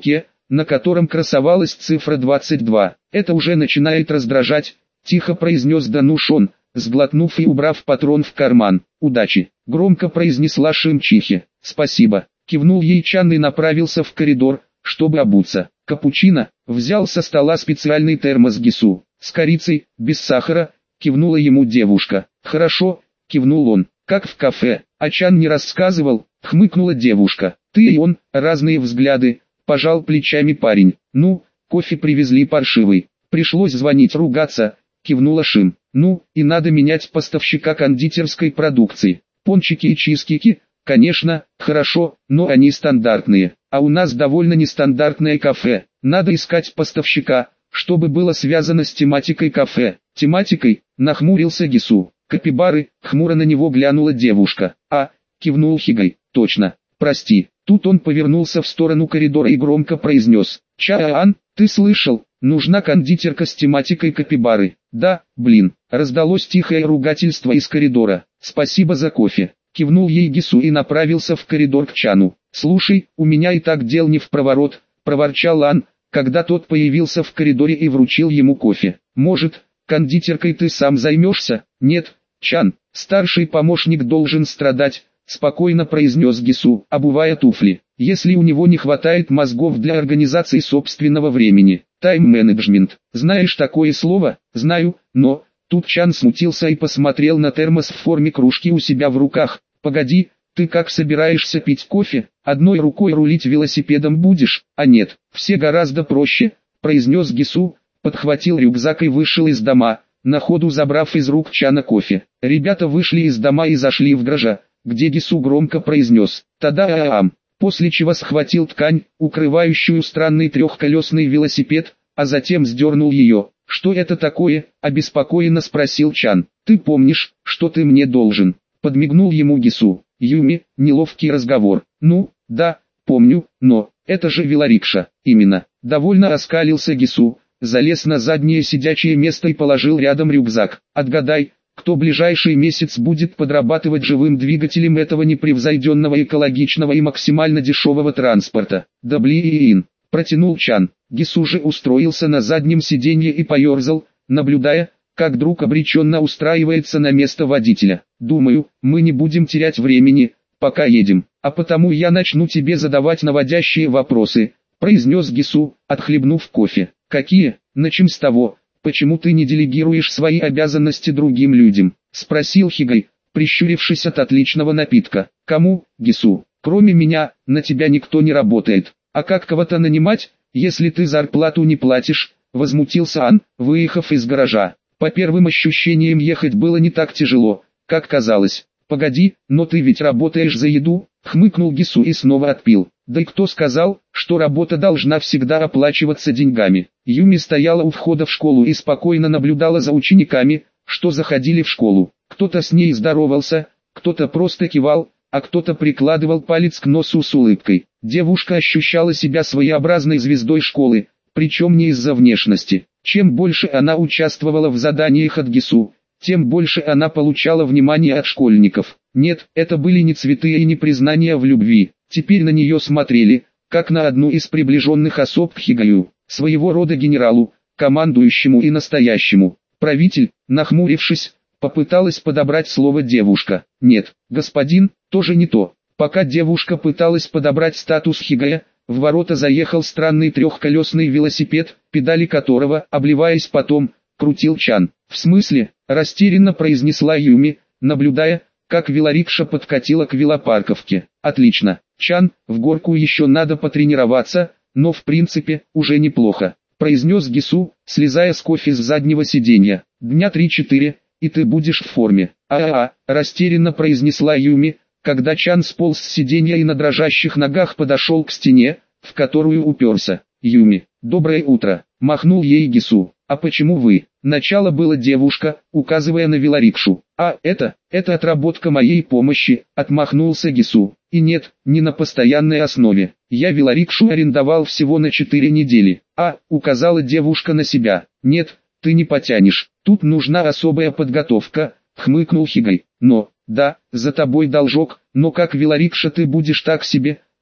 на котором красовалась цифра 22. «Это уже начинает раздражать», — тихо произнес Данушон, сглотнув и убрав патрон в карман. «Удачи», — громко произнесла Шимчихи. «Спасибо», — кивнул ей Чан и направился в коридор, чтобы обуться. «Капучино», — взял со стола специальный термос Гису. «С корицей, без сахара», — кивнула ему девушка. «Хорошо», — кивнул он, — «как в кафе». «А Чан не рассказывал», — хмыкнула девушка. «Ты и он, разные взгляды», — пожал плечами парень. «Ну, кофе привезли паршивый. Пришлось звонить ругаться», — кивнула Шим. «Ну, и надо менять поставщика кондитерской продукции. Пончики и чизкеки, конечно, хорошо, но они стандартные. А у нас довольно нестандартное кафе. Надо искать поставщика, чтобы было связано с тематикой кафе». «Тематикой?» — нахмурился Гису. «Капибары», — хмуро на него глянула девушка. «А», — кивнул Хигай, — «точно, прости». Тут он повернулся в сторону коридора и громко произнес: «Чаан, ты слышал? Нужна кондитерка с тематикой капибары». «Да, блин», — раздалось тихое ругательство из коридора. «Спасибо за кофе», — кивнул ей Гису и направился в коридор к Чану. «Слушай, у меня и так дел не в проворот», — проворчал Ан, когда тот появился в коридоре и вручил ему кофе. «Может, кондитеркой ты сам займешься?» «Нет, Чан, старший помощник должен страдать», — спокойно произнес Гису, обувая туфли. «Если у него не хватает мозгов для организации собственного времени». «Тайм-менеджмент. Знаешь такое слово?» «Знаю, но...» Тут Чан смутился и посмотрел на термос в форме кружки у себя в руках. «Погоди, ты как собираешься пить кофе? Одной рукой рулить велосипедом будешь?» «А нет, все гораздо проще», — произнес Гису, подхватил рюкзак и вышел из дома, на ходу забрав из рук Чана кофе. Ребята вышли из дома и зашли в гараж, где Гису громко произнес «Та-да-а-ам», после чего схватил ткань, укрывающую странный трехколесный велосипед, а затем сдернул ее. «Что это такое?» – обеспокоенно спросил Чан. «Ты помнишь, что ты мне должен?» – подмигнул ему Гису. «Юми, неловкий разговор». «Ну, да, помню, но, это же велорикша». «Именно». Довольно оскалился Гису, залез на заднее сидячее место и положил рядом рюкзак. «Отгадай, кто ближайший месяц будет подрабатывать живым двигателем этого непревзойденного экологичного и максимально дешевого транспорта?» «Да блин», протянул Чан. Гису же устроился на заднем сиденье и поерзал, наблюдая, как друг обреченно устраивается на место водителя. «Думаю, мы не будем терять времени, пока едем, а потому я начну тебе задавать наводящие вопросы», произнес Гису, отхлебнув кофе. «Какие? Начнем с того, почему ты не делегируешь свои обязанности другим людям?» спросил Хигай, прищурившись от отличного напитка. «Кому, Гису? Кроме меня, на тебя никто не работает. А как кого-то нанимать, если ты зарплату не платишь?» возмутился Ан, выехав из гаража. По первым ощущениям ехать было не так тяжело, как казалось. «Погоди, но ты ведь работаешь за еду?» хмыкнул Гису и снова отпил. «Да и кто сказал, что работа должна всегда оплачиваться деньгами?» Юми стояла у входа в школу и спокойно наблюдала за учениками, что заходили в школу. Кто-то с ней здоровался, кто-то просто кивал, а кто-то прикладывал палец к носу с улыбкой. Девушка ощущала себя своеобразной звездой школы, причем не из-за внешности. Чем больше она участвовала в заданиях от Гису, тем больше она получала внимание от школьников. Нет, это были не цветы и не признания в любви. Теперь на нее смотрели, как на одну из приближенных особ к Хигаю, своего рода генералу, командующему и настоящему. «Правитель», нахмурившись, попыталась подобрать слово девушка. «Нет, господин», тоже не то. Пока девушка пыталась подобрать статус Хигая, в ворота заехал странный трехколесный велосипед, педали которого, обливаясь потом, крутил Чан. «В смысле?» – растерянно произнесла Юми, наблюдая, как велорикша подкатила к велопарковке. «Отлично, Чан, в горку еще надо потренироваться, но в принципе, уже неплохо», – произнес Гису, слезая с кофе с заднего сиденья. «Дня 3-4, и ты будешь в форме». Растерянно произнесла Юми, когда Чан сполз с сиденья и на дрожащих ногах подошел к стене, в которую уперся. «Юми, доброе утро», – махнул ей Гису. «А почему вы?» Начало было девушка, указывая на велорикшу. Это отработка моей помощи», – отмахнулся Гису. «И нет, не на постоянной основе. Я велорикшу арендовал всего на 4 недели». Указала девушка на себя. «Нет, ты не потянешь. Тут нужна особая подготовка», – хмыкнул Хигай. «Но, да, за тобой должок, но как велорикша ты будешь так себе», –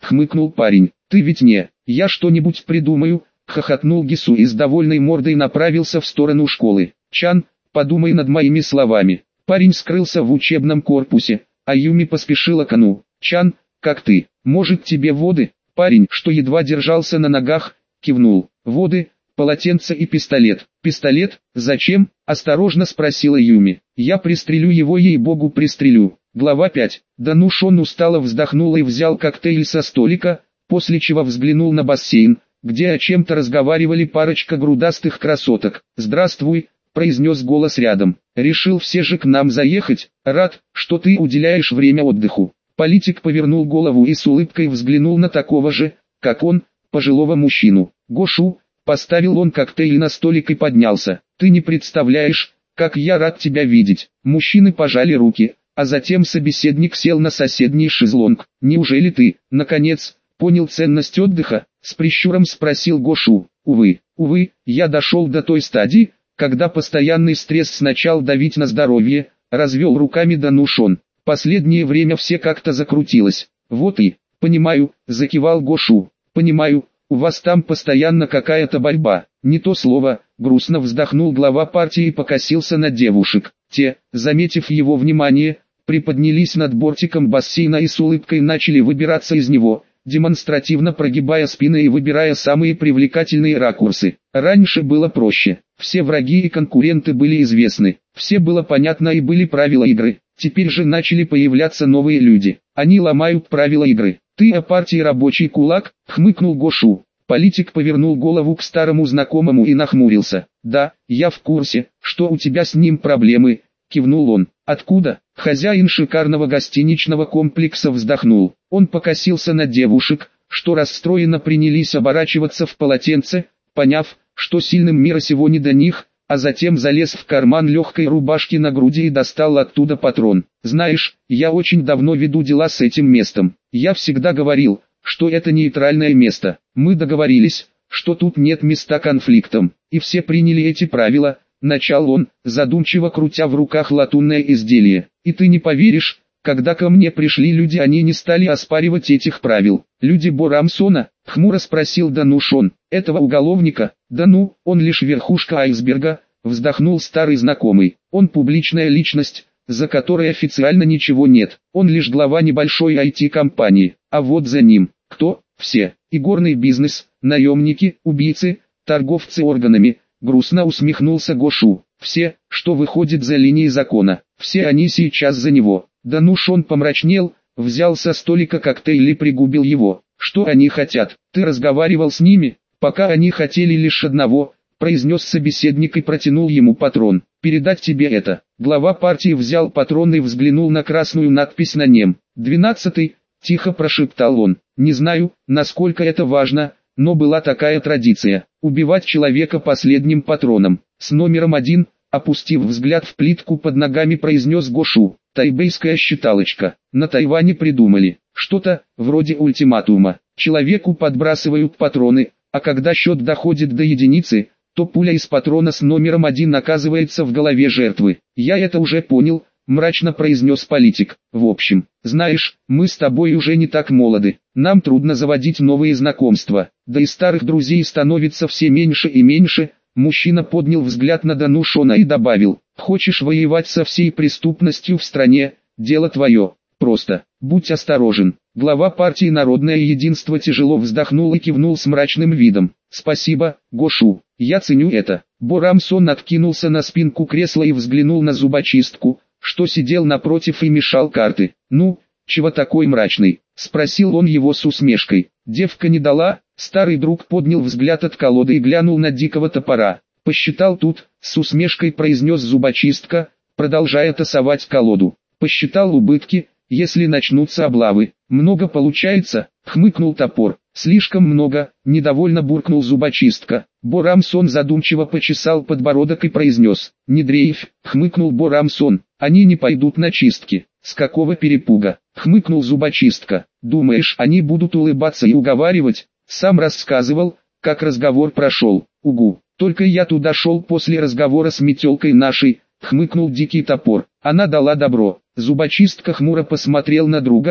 хмыкнул парень. Ты ведь не, я что-нибудь придумаю, хохотнул Гису и с довольной мордой направился в сторону школы. Чан, подумай над моими словами. Парень скрылся в учебном корпусе, а Юми поспешила к Ану. Чан, как ты? Может тебе воды? Парень, что едва держался на ногах, кивнул. Воды, полотенце и пистолет. Пистолет? Зачем? Осторожно спросила Юми. Я пристрелю его, ей-богу, пристрелю. Глава 5. Данушон устало вздохнул и взял коктейль со столика, после чего взглянул на бассейн, где о чем-то разговаривали парочка грудастых красоток. «Здравствуй», — произнес голос рядом. «Решил все же к нам заехать? Рад, что ты уделяешь время отдыху». Политик повернул голову и с улыбкой взглянул на такого же, как он, пожилого мужчину. «Гошу», — поставил он коктейль на столик и поднялся. «Ты не представляешь, как я рад тебя видеть». Мужчины пожали руки, а затем собеседник сел на соседний шезлонг. «Неужели ты, наконец, понял ценность отдыха?» — с прищуром спросил Гошу. Увы, я дошел до той стадии, когда постоянный стресс начал давить на здоровье», — развел руками Данушон. «Последнее время все как-то закрутилось». «Вот и, понимаю», — закивал Гошу. «Понимаю, у вас там постоянно какая-то борьба». «Не то слово», — грустно вздохнул глава партии и покосился на девушек. Те, заметив его внимание, приподнялись над бортиком бассейна и с улыбкой начали выбираться из него, демонстративно прогибая спины и выбирая самые привлекательные ракурсы. Раньше было проще. Все враги и конкуренты были известны. Все было понятно и были правила игры. Теперь же начали появляться новые люди. Они ломают правила игры. «Ты о партии «Рабочий кулак», — хмыкнул Гошу. Политик повернул голову к старому знакомому и нахмурился. «Да, я в курсе, что у тебя с ним проблемы», — кивнул он. «Откуда?» Хозяин шикарного гостиничного комплекса вздохнул. Он покосился на девушек, что расстроенно принялись оборачиваться в полотенце, поняв, что сильным мира сего не до них, а затем залез в карман легкой рубашки на груди и достал оттуда патрон. «Знаешь, я очень давно веду дела с этим местом. Я всегда говорил, что это нейтральное место. Мы договорились, что тут нет места конфликтам, и все приняли эти правила», — начал он, задумчиво крутя в руках латунное изделие. «И ты не поверишь, когда ко мне пришли люди, они не стали оспаривать этих правил». «Люди Борамсона?» — хмуро спросил Данушон. «Этого уголовника?» «Да ну, он лишь верхушка айсберга», — вздохнул старый знакомый. «Он публичная личность, за которой официально ничего нет. Он лишь глава небольшой IT-компании. А вот за ним, кто? Все. Игорный бизнес, наемники, убийцы, торговцы органами». Грустно усмехнулся Гошу. «Все, что выходит за линии закона. Все они сейчас за него». Данушон помрачнел, взял со столика коктейль и пригубил его. «Что они хотят? Ты разговаривал с ними?» «Пока они хотели лишь одного», — произнес собеседник и протянул ему патрон. «Передать тебе это». Глава партии взял патрон и взглянул на красную надпись на нем. «12-й», — тихо прошептал он. «Не знаю, насколько это важно, но была такая традиция — убивать человека последним патроном. С номером 1, опустив взгляд в плитку под ногами, произнес Гошу. «Тайбэйская считалочка. На Тайване придумали. Что-то, вроде ультиматума. Человеку подбрасывают патроны, а когда счет доходит до единицы, то пуля из патрона с номером 1 оказывается в голове жертвы. Я это уже понял», — мрачно произнес политик. «В общем, знаешь, мы с тобой уже не так молоды. Нам трудно заводить новые знакомства, да и старых друзей становится все меньше и меньше». Мужчина поднял взгляд на Данушона и добавил: «Хочешь воевать со всей преступностью в стране? Дело твое. Просто, будь осторожен». Глава партии «Народное единство» тяжело вздохнул и кивнул с мрачным видом. «Спасибо, Гошу, я ценю это». Борамсон откинулся на спинку кресла и взглянул на зубочистку, что сидел напротив и мешал карты. «Ну, чего такой мрачный?» — спросил он его с усмешкой. «Девка не дала?» Старый друг поднял взгляд от колоды и глянул на дикого топора. «Посчитал тут», — с усмешкой произнес зубочистка, продолжая тасовать колоду. «Посчитал убытки, если начнутся облавы. Много получается», — хмыкнул топор. «Слишком много», — недовольно буркнул зубочистка. Борамсон задумчиво почесал подбородок и произнес: «Не дрейфь», — хмыкнул Борамсон. «Они не пойдут на чистки». «С какого перепуга?» — хмыкнул зубочистка. «Думаешь, они будут улыбаться и уговаривать?» «Сам рассказывал, как разговор прошел». «Угу, только я туда шел после разговора с метелкой нашей», — хмыкнул дикий топор. «Она дала добро». Зубочистка хмуро посмотрел на друга,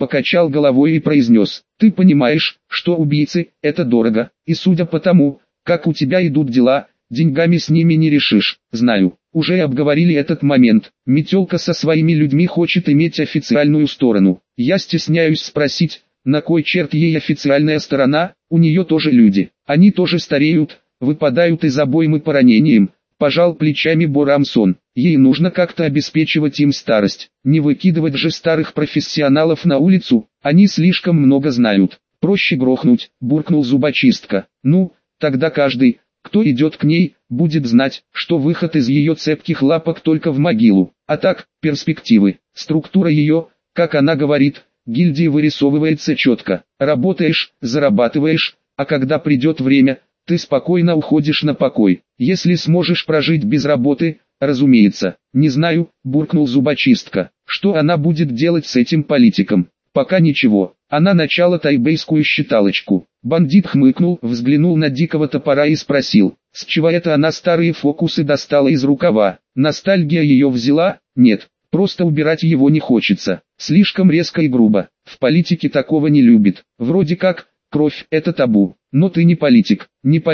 покачал головой и произнес: «Ты понимаешь, что убийцы – это дорого, и судя по тому, как у тебя идут дела, деньгами с ними не решишь». «Знаю, уже обговорили этот момент. Метелка со своими людьми хочет иметь официальную сторону. Я стесняюсь спросить, на кой черт ей официальная сторона? У нее тоже люди. Они тоже стареют, выпадают из обоймы по ранениям». Пожал плечами Борамсон. Ей нужно как-то обеспечивать им старость. Не выкидывать же старых профессионалов на улицу, они слишком много знают. Проще грохнуть, буркнул зубочистка. Ну, тогда каждый, кто идет к ней, будет знать, что выход из ее цепких лапок только в могилу. А так, перспективы, структура ее, как она говорит, гильдии вырисовывается четко. Работаешь, зарабатываешь, а когда придет время, ты спокойно уходишь на покой. Если сможешь прожить без работы, разумеется. Не знаю, буркнул зубочистка. Что она будет делать с этим политиком? Пока ничего. Она начала тайбэйскую считалочку. Бандит хмыкнул, взглянул на дикого топора и спросил: с чего это она старые фокусы достала из рукава? Ностальгия ее взяла? Нет, просто убирать его не хочется. Слишком резко и грубо. В политике такого не любит. Вроде как, кровь – это табу. Но ты не политик,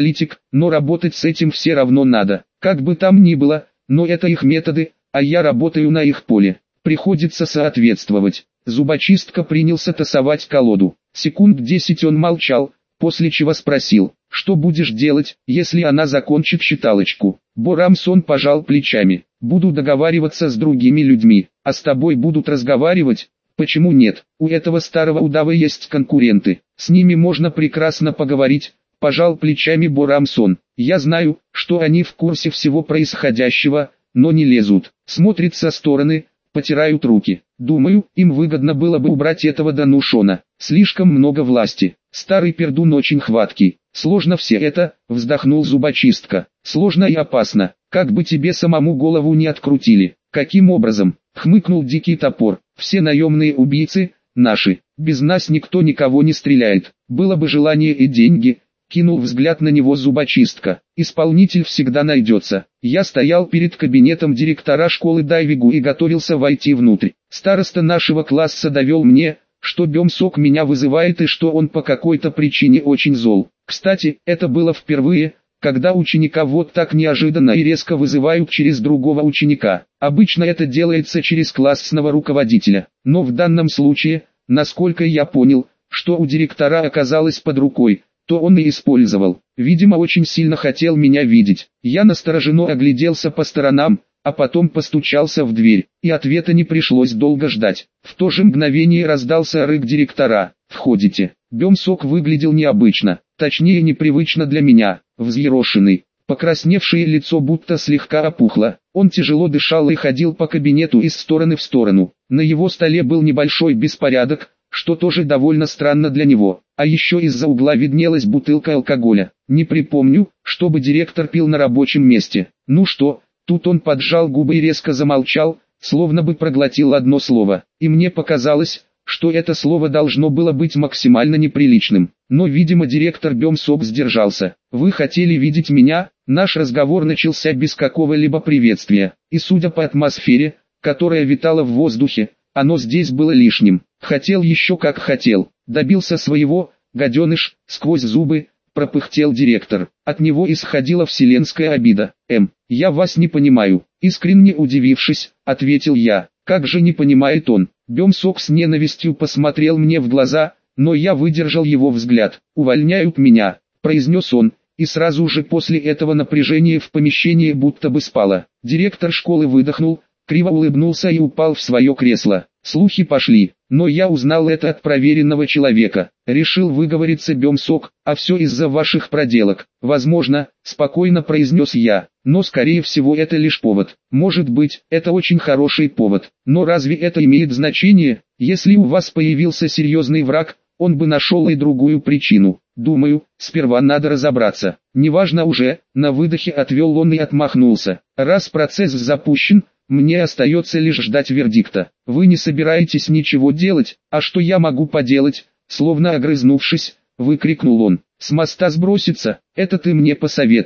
но работать с этим все равно надо. Как бы там ни было, но это их методы, а я работаю на их поле. Приходится соответствовать. Зубочистка принялся тасовать колоду. Секунд 10 он молчал, после чего спросил: что будешь делать, если она закончит считалочку? Борамсон пожал плечами. Буду договариваться с другими людьми, а с тобой будут разговаривать. Почему нет? У этого старого удава есть конкуренты. С ними можно прекрасно поговорить. Пожал плечами Борамсон. Я знаю, что они в курсе всего происходящего, но не лезут. Смотрят со стороны, потирают руки. Думаю, им выгодно было бы убрать этого Данушона. Слишком много власти. Старый пердун очень хваткий. Сложно все это, вздохнул зубочистка. Сложно и опасно. Как бы тебе самому голову не открутили. Каким образом? Хмыкнул дикий топор. Все наемные убийцы наши. Без нас никто никого не стреляет. Было бы желание и деньги. Кинул взгляд на него зубочистка. Исполнитель всегда найдется. Я стоял перед кабинетом директора школы дайвингу и готовился войти внутрь. Староста нашего класса довел мне, что Бемсок меня вызывает и что он по какой-то причине очень зол. Кстати, это было впервые, когда ученика вот так неожиданно и резко вызывают через другого ученика. Обычно это делается через классного руководителя. Но в данном случае, насколько я понял, что у директора оказалось под рукой, то он и использовал. Видимо, очень сильно хотел меня видеть. Я настороженно огляделся по сторонам, а потом постучался в дверь, и ответа не пришлось долго ждать. В то же мгновение раздался рык директора: «Входите». Бемсок выглядел необычно, точнее непривычно для меня, взъерошенный. Покрасневшее лицо будто слегка опухло. Он тяжело дышал и ходил по кабинету из стороны в сторону. На его столе был небольшой беспорядок, что тоже довольно странно для него. А еще из-за угла виднелась бутылка алкоголя. Не припомню, чтобы директор пил на рабочем месте. Ну что? Тут он поджал губы и резко замолчал, словно бы проглотил одно слово. И мне показалось, что это слово должно было быть максимально неприличным. Но, видимо, директор Бемсок сдержался. «Вы хотели видеть меня?» Наш разговор начался без какого-либо приветствия. И судя по атмосфере, которая витала в воздухе, оно здесь было лишним. Хотел еще как хотел. Добился своего, гаденыш, сквозь зубы, пропыхтел директор. От него исходила вселенская обида. Я вас не понимаю. Искренне удивившись, ответил я. Как же не понимает он? Бемсок с ненавистью посмотрел мне в глаза, но я выдержал его взгляд. «Увольняют меня», — произнес он, и сразу же после этого напряжение в помещении будто бы спало. Директор школы выдохнул, криво улыбнулся и упал в свое кресло. Слухи пошли, но я узнал это от проверенного человека. Решил выговориться Бемсок, а все из-за ваших проделок. Возможно, спокойно произнес я, но скорее всего это лишь повод. Может быть, это очень хороший повод, но разве это имеет значение? Если у вас появился серьезный враг, он бы нашел и другую причину. Думаю, сперва надо разобраться. Неважно уже, на выдохе отвел он и отмахнулся. Раз процесс запущен, мне остается лишь ждать вердикта. Вы не собираетесь ничего делать, а что я могу поделать? Словно огрызнувшись, выкрикнул он. С моста сброситься, это ты мне посоветуешь.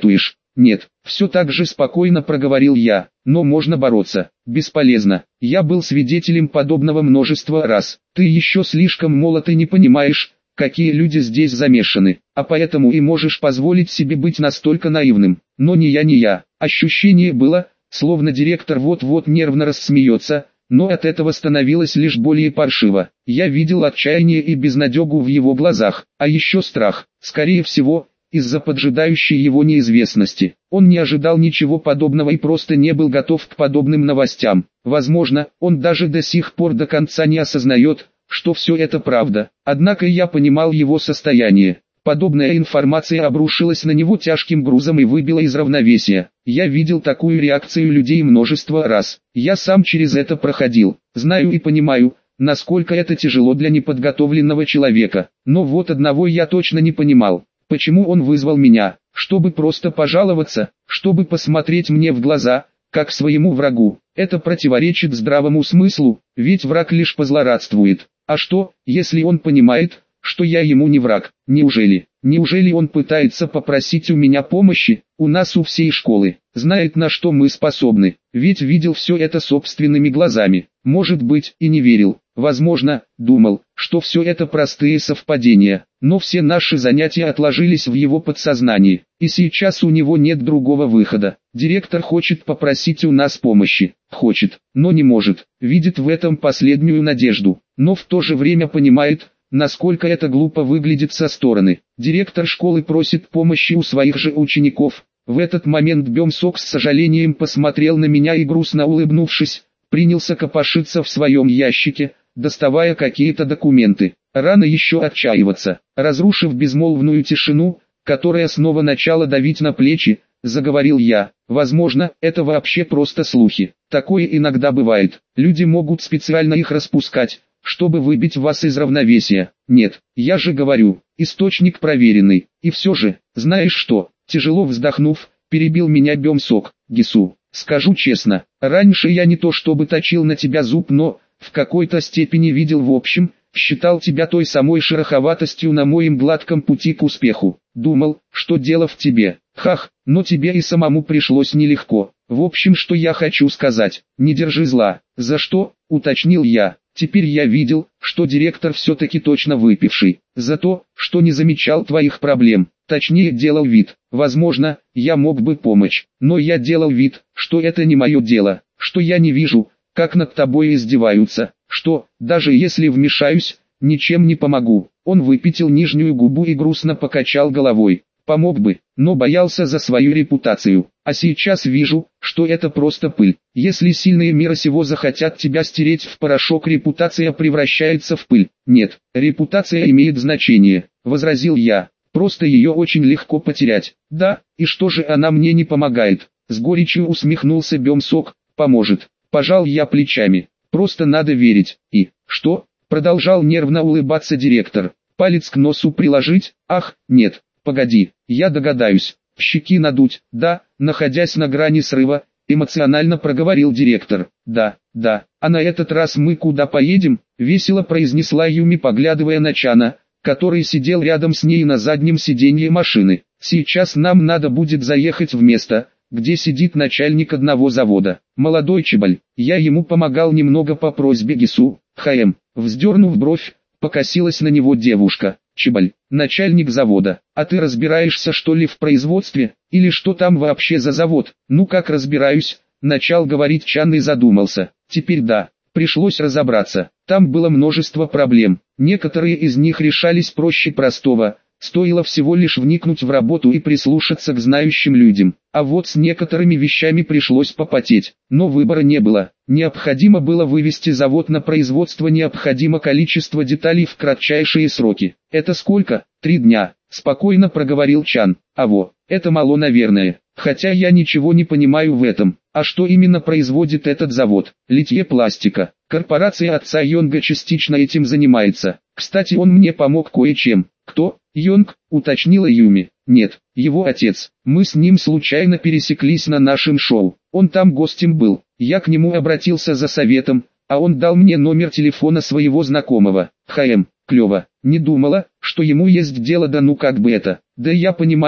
Нет, все так же спокойно проговорил я, но можно бороться. Бесполезно. Я был свидетелем подобного множество раз. Ты еще слишком молод и не понимаешь, какие люди здесь замешаны, а поэтому и можешь позволить себе быть настолько наивным. Но ни я. Ощущение было, словно директор вот-вот нервно рассмеется, но от этого становилось лишь более паршиво. Я видел отчаяние и безнадегу в его глазах, а еще страх, скорее всего, из-за поджидающей его неизвестности. Он не ожидал ничего подобного и просто не был готов к подобным новостям. Возможно, он даже до сих пор до конца не осознает, что все это правда. Однако я понимал его состояние. Подобная информация обрушилась на него тяжким грузом и выбила из равновесия. Я видел такую реакцию людей множество раз. Я сам через это проходил. Знаю и понимаю, насколько это тяжело для неподготовленного человека. Но вот одного я точно не понимал. Почему он вызвал меня? Чтобы просто пожаловаться, чтобы посмотреть мне в глаза, как своему врагу. Это противоречит здравому смыслу, ведь враг лишь позлорадствует. А что, если он понимает, что я ему не враг? Неужели он пытается попросить у меня помощи? У нас у всей школы, знает, на что мы способны, ведь видел все это собственными глазами. Может быть, и не верил. Возможно, думал, что все это простые совпадения, но все наши занятия отложились в его подсознании, и сейчас у него нет другого выхода. Директор хочет попросить у нас помощи, хочет, но не может, видит в этом последнюю надежду, но в то же время понимает, насколько это глупо выглядит со стороны. Директор школы просит помощи у своих же учеников. В этот момент Бемсок с сожалением посмотрел на меня и, грустно улыбнувшись, принялся копошиться в своем ящике, доставая какие-то документы. Рано еще отчаиваться. Разрушив безмолвную тишину, которая снова начала давить на плечи, заговорил я. Возможно, это вообще просто слухи. Такое иногда бывает. Люди могут специально их распускать, чтобы выбить вас из равновесия. Нет, я же говорю, источник проверенный. И все же, знаешь что, тяжело вздохнув, перебил меня Бемсок. Гису, скажу честно, раньше я не то чтобы точил на тебя зуб, но в какой-то степени видел в общем, считал тебя той самой шероховатостью на моем гладком пути к успеху. Думал, что дело в тебе. Хах, но тебе и самому пришлось нелегко. В общем, что я хочу сказать, не держи зла. За что, уточнил я. Теперь я видел, что директор все-таки точно выпивший. За то, что не замечал твоих проблем. Точнее, делал вид. Возможно, я мог бы помочь, но я делал вид, что это не мое дело, что я не вижу, как над тобой издеваются, что, даже если вмешаюсь, ничем не помогу. Он выпятил нижнюю губу и грустно покачал головой. Помог бы, но боялся за свою репутацию. А сейчас вижу, что это просто пыль. Если сильные мира сего захотят тебя стереть в порошок, репутация превращается в пыль. Нет, репутация имеет значение, возразил я. Просто ее очень легко потерять. Да, и что же она мне не помогает? С горечью усмехнулся Бемсок. Поможет. Пожал я плечами. Просто надо верить. И, что? Продолжал нервно улыбаться директор. Палец к носу приложить? Ах, нет. Погоди, я догадаюсь. Щеки надуть, да, находясь на грани срыва, эмоционально проговорил директор. Да, а на этот раз мы куда поедем? Весело произнесла Юми, поглядывая на Чана, который сидел рядом с ней на заднем сиденье машины. Сейчас нам надо будет заехать в место, где сидит начальник одного завода. Молодой Чебаль, я ему помогал немного по просьбе Гису. Вздернув бровь, покосилась на него девушка. Чебаль, начальник завода, а ты разбираешься что ли в производстве, или что там вообще за завод? Ну как разбираюсь, начал говорить Чан и задумался. Теперь да, пришлось разобраться. Там было множество проблем, некоторые из них решались проще простого. Стоило всего лишь вникнуть в работу и прислушаться к знающим людям. А вот с некоторыми вещами пришлось попотеть. Но выбора не было. Необходимо было вывести завод на производство, необходимо количество деталей в кратчайшие сроки. Это сколько? 3 дня. Спокойно проговорил Чан. Это мало, наверное. Хотя я ничего не понимаю в этом. А что именно производит этот завод? Литье пластика. Корпорация отца Йонга частично этим занимается. Кстати, он мне помог кое-чем. Кто? Йонг, уточнила Юми. Нет, его отец. Мы с ним случайно пересеклись на нашем шоу. Он там гостем был. Я к нему обратился за советом, а он дал мне номер телефона своего знакомого. Клево. Не думала, что ему есть дело, да ну как бы это. Да я понимаю,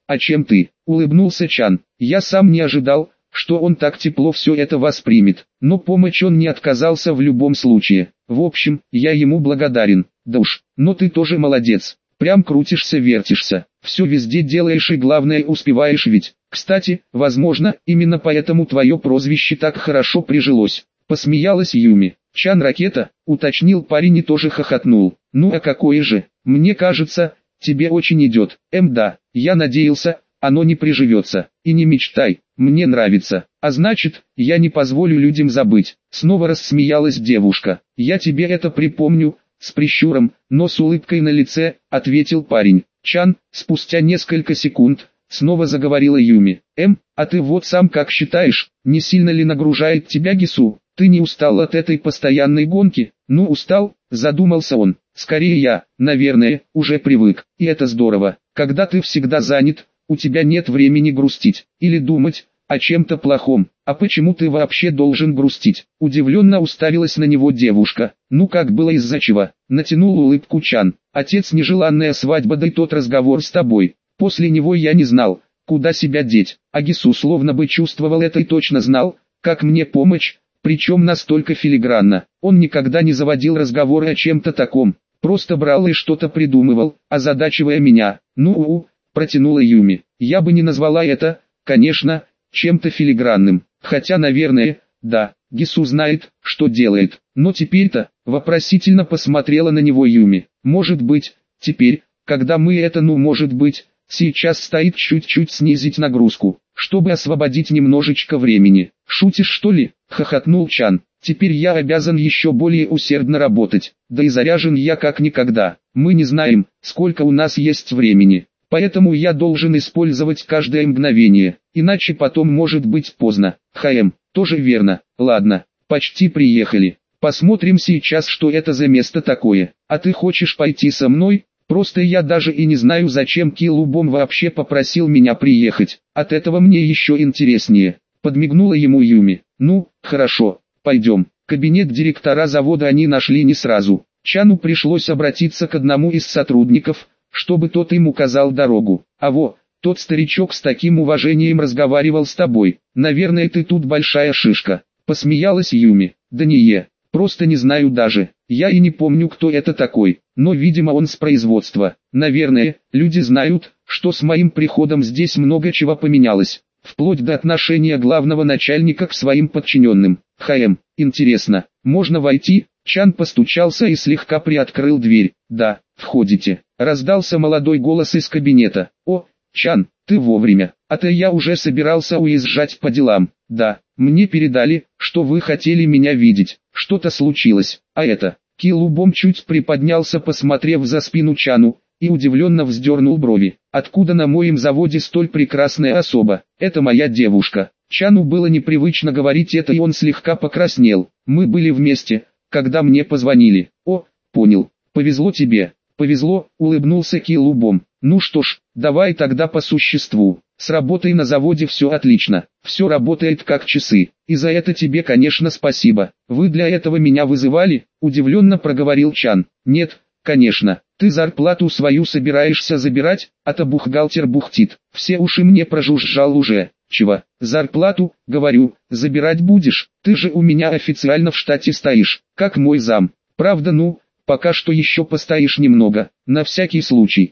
«А чем ты?» – улыбнулся Чан. «Я сам не ожидал, что он так тепло все это воспримет, но помочь он не отказался в любом случае. В общем, я ему благодарен. Да уж, но ты тоже молодец. Прям крутишься-вертишься, все везде делаешь и главное успеваешь ведь. Кстати, возможно, именно поэтому твое прозвище так хорошо прижилось». Посмеялась Юми. «Чан ракета?» – уточнил парень и тоже хохотнул. «Ну а какое же, мне кажется, тебе очень идет». Да, я надеялся, оно не приживется. И не мечтай, мне нравится. А значит, я не позволю людям забыть». Снова рассмеялась девушка. «Я тебе это припомню», с прищуром, но с улыбкой на лице, ответил парень. «Чан», спустя несколько секунд, снова заговорила Юми. А ты вот сам как считаешь, не сильно ли нагружает тебя Гису? Ты не устал от этой постоянной гонки?» «Ну устал», задумался он. «Скорее я, наверное, уже привык. И это здорово, когда ты всегда занят, у тебя нет времени грустить или думать о чем-то плохом». «А почему ты вообще должен грустить?» Удивленно уставилась на него девушка. «Ну как было из-за чего?» Натянул улыбку Чан. «Отец, нежеланная свадьба, да и тот разговор с тобой. После него я не знал, куда себя деть. А Гису словно бы чувствовал это и точно знал, как мне помочь, причем настолько филигранно. Он никогда не заводил разговоры о чем-то таком, просто брал и что-то придумывал, озадачивая меня». Протянула Юми. «Я бы не назвала это, конечно, чем-то филигранным, хотя, наверное, да, Гису знает, что делает». «Но теперь-то», вопросительно посмотрела на него Юми. «Может быть, теперь, когда мы это может быть, сейчас стоит чуть-чуть снизить нагрузку, чтобы освободить немножечко времени». «Шутишь что ли?» – хохотнул Чан. «Теперь я обязан еще более усердно работать, да и заряжен я как никогда. Мы не знаем, сколько у нас есть времени. Поэтому я должен использовать каждое мгновение, иначе потом может быть поздно». Тоже верно. Ладно, почти приехали. Посмотрим сейчас, что это за место такое. А ты хочешь пойти со мной? Просто я даже и не знаю, зачем Килубом вообще попросил меня приехать. От этого мне еще интереснее». Подмигнула ему Юми. «Ну, хорошо, пойдем». Кабинет директора завода они нашли не сразу. Чану пришлось обратиться к одному из сотрудников, чтобы тот им указал дорогу. Тот старичок с таким уважением разговаривал с тобой. Наверное, ты тут большая шишка». Посмеялась Юми. «Да не, просто не знаю даже. Я и не помню, кто это такой, но видимо он с производства. Наверное, люди знают, что с моим приходом здесь много чего поменялось, вплоть до отношения главного начальника к своим подчиненным. Интересно, можно войти?» Чан постучался и слегка приоткрыл дверь. «Да, входите», раздался молодой голос из кабинета. «О, Чан, ты вовремя, а то я уже собирался уезжать по делам». «Да, мне передали, что вы хотели меня видеть. Что-то случилось, а это...» Килубом чуть приподнялся, посмотрев за спину Чану, и удивленно вздернул брови. «Откуда на моем заводе столь прекрасная особа? Это моя девушка». Чану было непривычно говорить это, и он слегка покраснел. «Мы были вместе, когда мне позвонили». «О, понял, повезло тебе». «Повезло», улыбнулся Килубом. «Ну что ж, давай тогда по существу. С работой на заводе все отлично, все работает как часы, и за это тебе, конечно, спасибо. Вы для этого меня вызывали?» Удивленно проговорил Чан. «Нет, конечно, ты зарплату свою собираешься забирать, а-то бухгалтер бухтит, все уши мне прожужжал уже». «Чего? Зарплату, говорю, забирать будешь? Ты же у меня официально в штате стоишь, как мой зам. Правда, пока что еще постоишь немного, на всякий случай».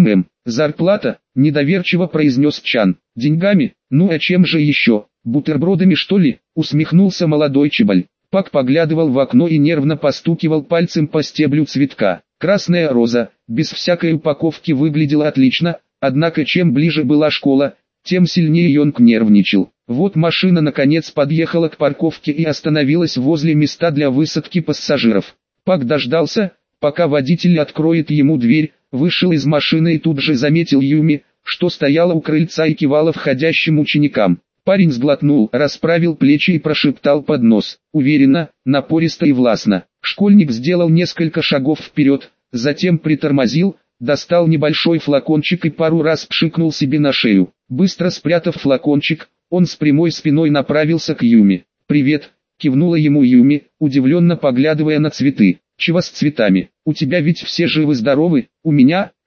Зарплата?» – недоверчиво произнес Чан. «Деньгами? Ну а чем же еще? Бутербродами что ли?» – усмехнулся молодой чебаль. Пак поглядывал в окно и нервно постукивал пальцем по стеблю цветка. Красная роза, без всякой упаковки, выглядела отлично, однако чем ближе была школа, тем сильнее Йонг нервничал. Вот машина наконец подъехала к парковке и остановилась возле места для высадки пассажиров. Пак дождался, пока водитель откроет ему дверь, вышел из машины и тут же заметил Юми, что стояла у крыльца и кивала входящим ученикам. Парень сглотнул, расправил плечи и прошептал под нос, уверенно, напористо и властно. Школьник сделал несколько шагов вперед, затем притормозил, достал небольшой флакончик и пару раз пшикнул себе на шею. Быстро спрятав флакончик, он с прямой спиной направился к Юми. «Привет», кивнула ему Юми, удивленно поглядывая на цветы. «Чего с цветами? У тебя ведь все живы-здоровы, у меня,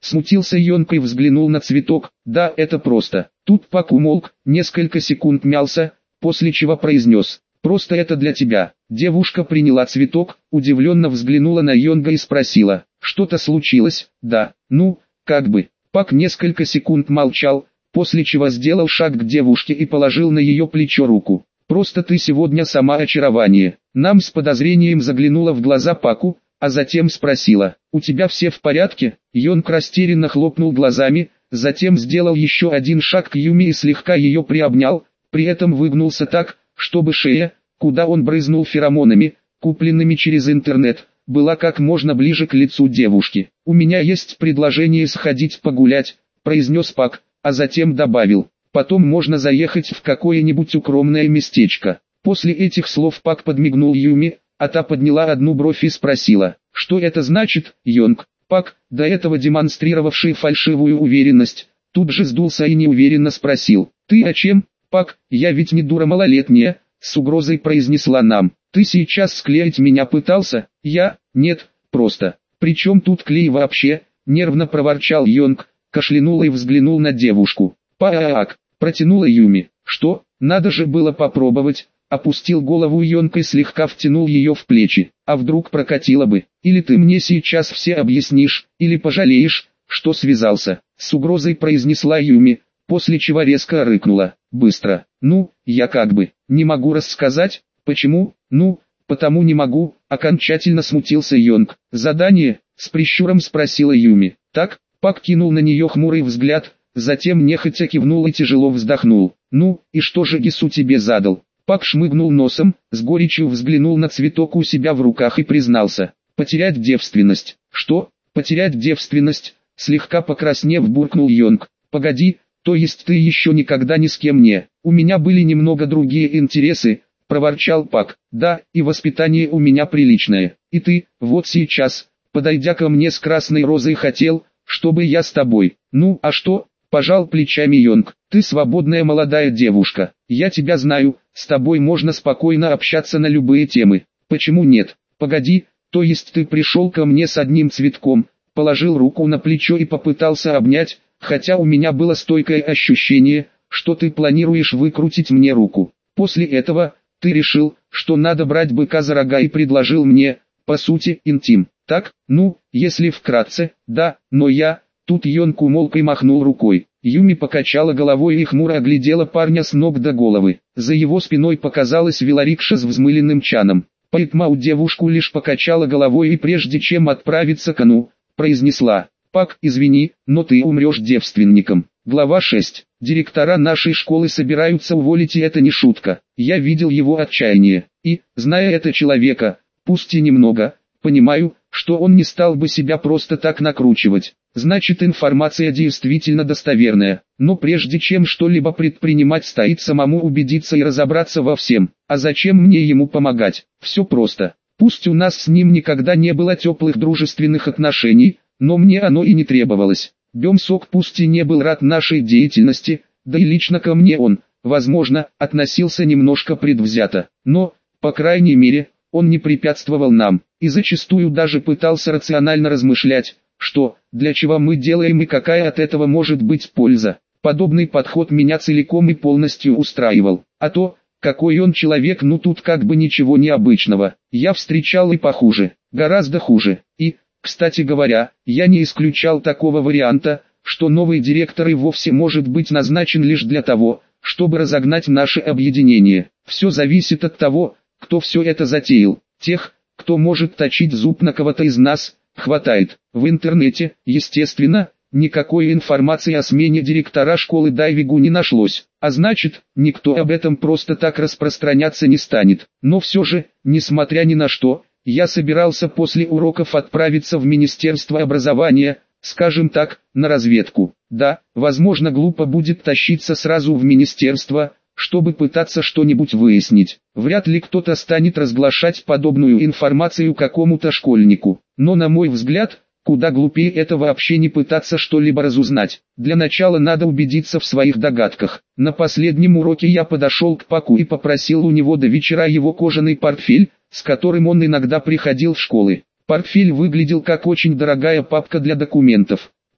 Смутился Йонг и взглянул на цветок. Да, это просто. Тут Пак умолк, несколько секунд мялся, после чего произнес: «Просто это для тебя». Девушка приняла цветок, удивленно взглянула на Йонга и спросила: «Что-то случилось?» «Да, ну, как бы». Пак несколько секунд молчал, после чего сделал шаг к девушке и положил на ее плечо руку. «Просто ты сегодня сама очарование». Нам с подозрением заглянула в глаза Паку, а затем спросила: «У тебя все в порядке?» Йонг растерянно хлопнул глазами, затем сделал еще один шаг к Юми и слегка ее приобнял, при этом выгнулся так, чтобы шея, куда он брызнул феромонами, купленными через интернет, была как можно ближе к лицу девушки. «У меня есть предложение сходить погулять», — произнес Пак, а затем добавил: «Потом можно заехать в какое-нибудь укромное местечко». После этих слов Пак подмигнул Юми, а та подняла одну бровь и спросила: «Что это значит, Йонг?» Пак, до этого демонстрировавший фальшивую уверенность, тут же сдулся и неуверенно спросил: «Ты о чем?» «Пак, я ведь не дура малолетняя», — с угрозой произнесла нам. «Ты сейчас склеить меня пытался?» «Я? Нет, просто. Причем тут клей вообще?» — нервно проворчал Йонг, кашлянул и взглянул на девушку. «Паак», — протянула Юми. «Что? Надо же было попробовать». Опустил голову Йонг и слегка втянул ее в плечи. «А вдруг прокатило бы? Или ты мне сейчас все объяснишь, или пожалеешь, что связался?» С угрозой произнесла Юми, после чего резко рыкнула: «Быстро!» «Ну, я как бы не могу рассказать». «Почему?» «Ну, потому не могу», — окончательно смутился Йонг. «Задание?» — с прищуром спросила Юми. «Так?» — Пак кинул на нее хмурый взгляд, затем нехотя кивнул и тяжело вздохнул. «Ну, и что же Гису тебе задал?» Пак шмыгнул носом, с горечью взглянул на цветок у себя в руках и признался: «Потерять девственность». «Что? Потерять девственность?» — слегка покраснев буркнул Йонг. «Погоди, то есть ты еще никогда ни с кем не...» «У меня были немного другие интересы», — проворчал Пак. «Да, и воспитание у меня приличное. И ты, вот сейчас, подойдя ко мне с красной розой, хотел, чтобы я с тобой». «Ну, а что?» — пожал плечами Йонг. «Ты свободная молодая девушка. Я тебя знаю, с тобой можно спокойно общаться на любые темы. Почему нет?» «Погоди, то есть ты пришел ко мне с одним цветком, положил руку на плечо и попытался обнять, хотя у меня было стойкое ощущение, что ты планируешь выкрутить мне руку. После этого ты решил, что надо брать быка за рога и предложил мне, по сути, интим. Так? Ну, если вкратце, да, но я...» Тут Йонг умолк и махнул рукой. Юми покачала головой и хмуро оглядела парня с ног до головы. За его спиной показалась Виларикша с взмыленным чаном. Пайкмау девушку лишь покачала головой и прежде чем отправиться к Ану, произнесла: «Пак, извини, но ты умрешь девственником». Глава 6. Директора нашей школы собираются уволить, и это не шутка. Я видел его отчаяние. И, зная этого человека, пусть и немного, понимаю, что он не стал бы себя просто так накручивать. Значит, информация действительно достоверная. Но прежде чем что-либо предпринимать, стоит самому убедиться и разобраться во всем. А зачем мне ему помогать? Все просто. Пусть у нас с ним никогда не было теплых дружественных отношений, но мне оно и не требовалось. Бемсок пусть и не был рад нашей деятельности, да и лично ко мне он, возможно, относился немножко предвзято. Но, по крайней мере, он не препятствовал нам, и зачастую даже пытался рационально размышлять, что, для чего мы делаем и какая от этого может быть польза. Подобный подход меня целиком и полностью устраивал. А то, какой он человек, ну тут как бы ничего необычного. Я встречал и похуже, гораздо хуже. И, кстати говоря, я не исключал такого варианта, что новый директор и вовсе может быть назначен лишь для того, чтобы разогнать наше объединение. Все зависит от того, кто все это затеял. Тех, кто может точить зуб на кого-то из нас, хватает. В интернете, естественно, никакой информации о смене директора школы Дайвигу не нашлось, а значит, никто об этом просто так распространяться не станет. Но все же, несмотря ни на что, я собирался после уроков отправиться в Министерство образования, скажем так, на разведку. Да, возможно, глупо будет тащиться сразу в министерство, чтобы пытаться что-нибудь выяснить. Вряд ли кто-то станет разглашать подобную информацию какому-то школьнику. Но на мой взгляд, куда глупее это вообще не пытаться что-либо разузнать. Для начала надо убедиться в своих догадках. На последнем уроке я подошел к Паку и попросил у него до вечера его кожаный портфель, с которым он иногда приходил в школы. Портфель выглядел как очень дорогая папка для документов.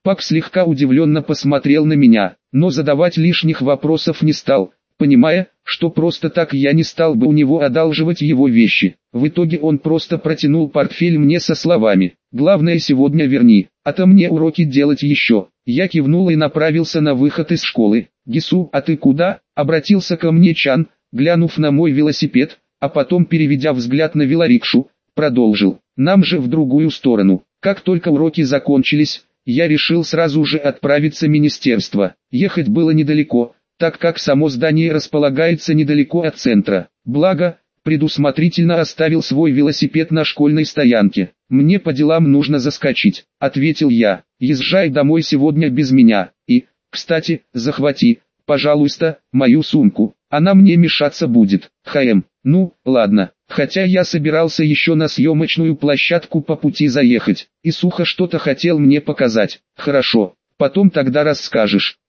Пак слегка удивленно посмотрел на меня, но задавать лишних вопросов не стал, понимая, что просто так я не стал бы у него одалживать его вещи. В итоге он просто протянул портфель мне со словами: «Главное сегодня верни, а то мне уроки делать еще». Я кивнул и направился на выход из школы. «Гису, а ты куда?» — обратился ко мне Чан, глянув на мой велосипед, а потом, переведя взгляд на велорикшу, продолжил: «Нам же в другую сторону». Как только уроки закончились, я решил сразу же отправиться в министерство. Ехать было недалеко, так как само здание располагается недалеко от центра. Благо, предусмотрительно оставил свой велосипед на школьной стоянке. «Мне по делам нужно заскочить», — ответил я. «Езжай домой сегодня без меня. И, кстати, захвати, пожалуйста, мою сумку. Она мне мешаться будет». Ну, ладно. Хотя я собирался еще на съемочную площадку по пути заехать. И Сухо что-то хотел мне показать. «Хорошо, потом тогда расскажешь».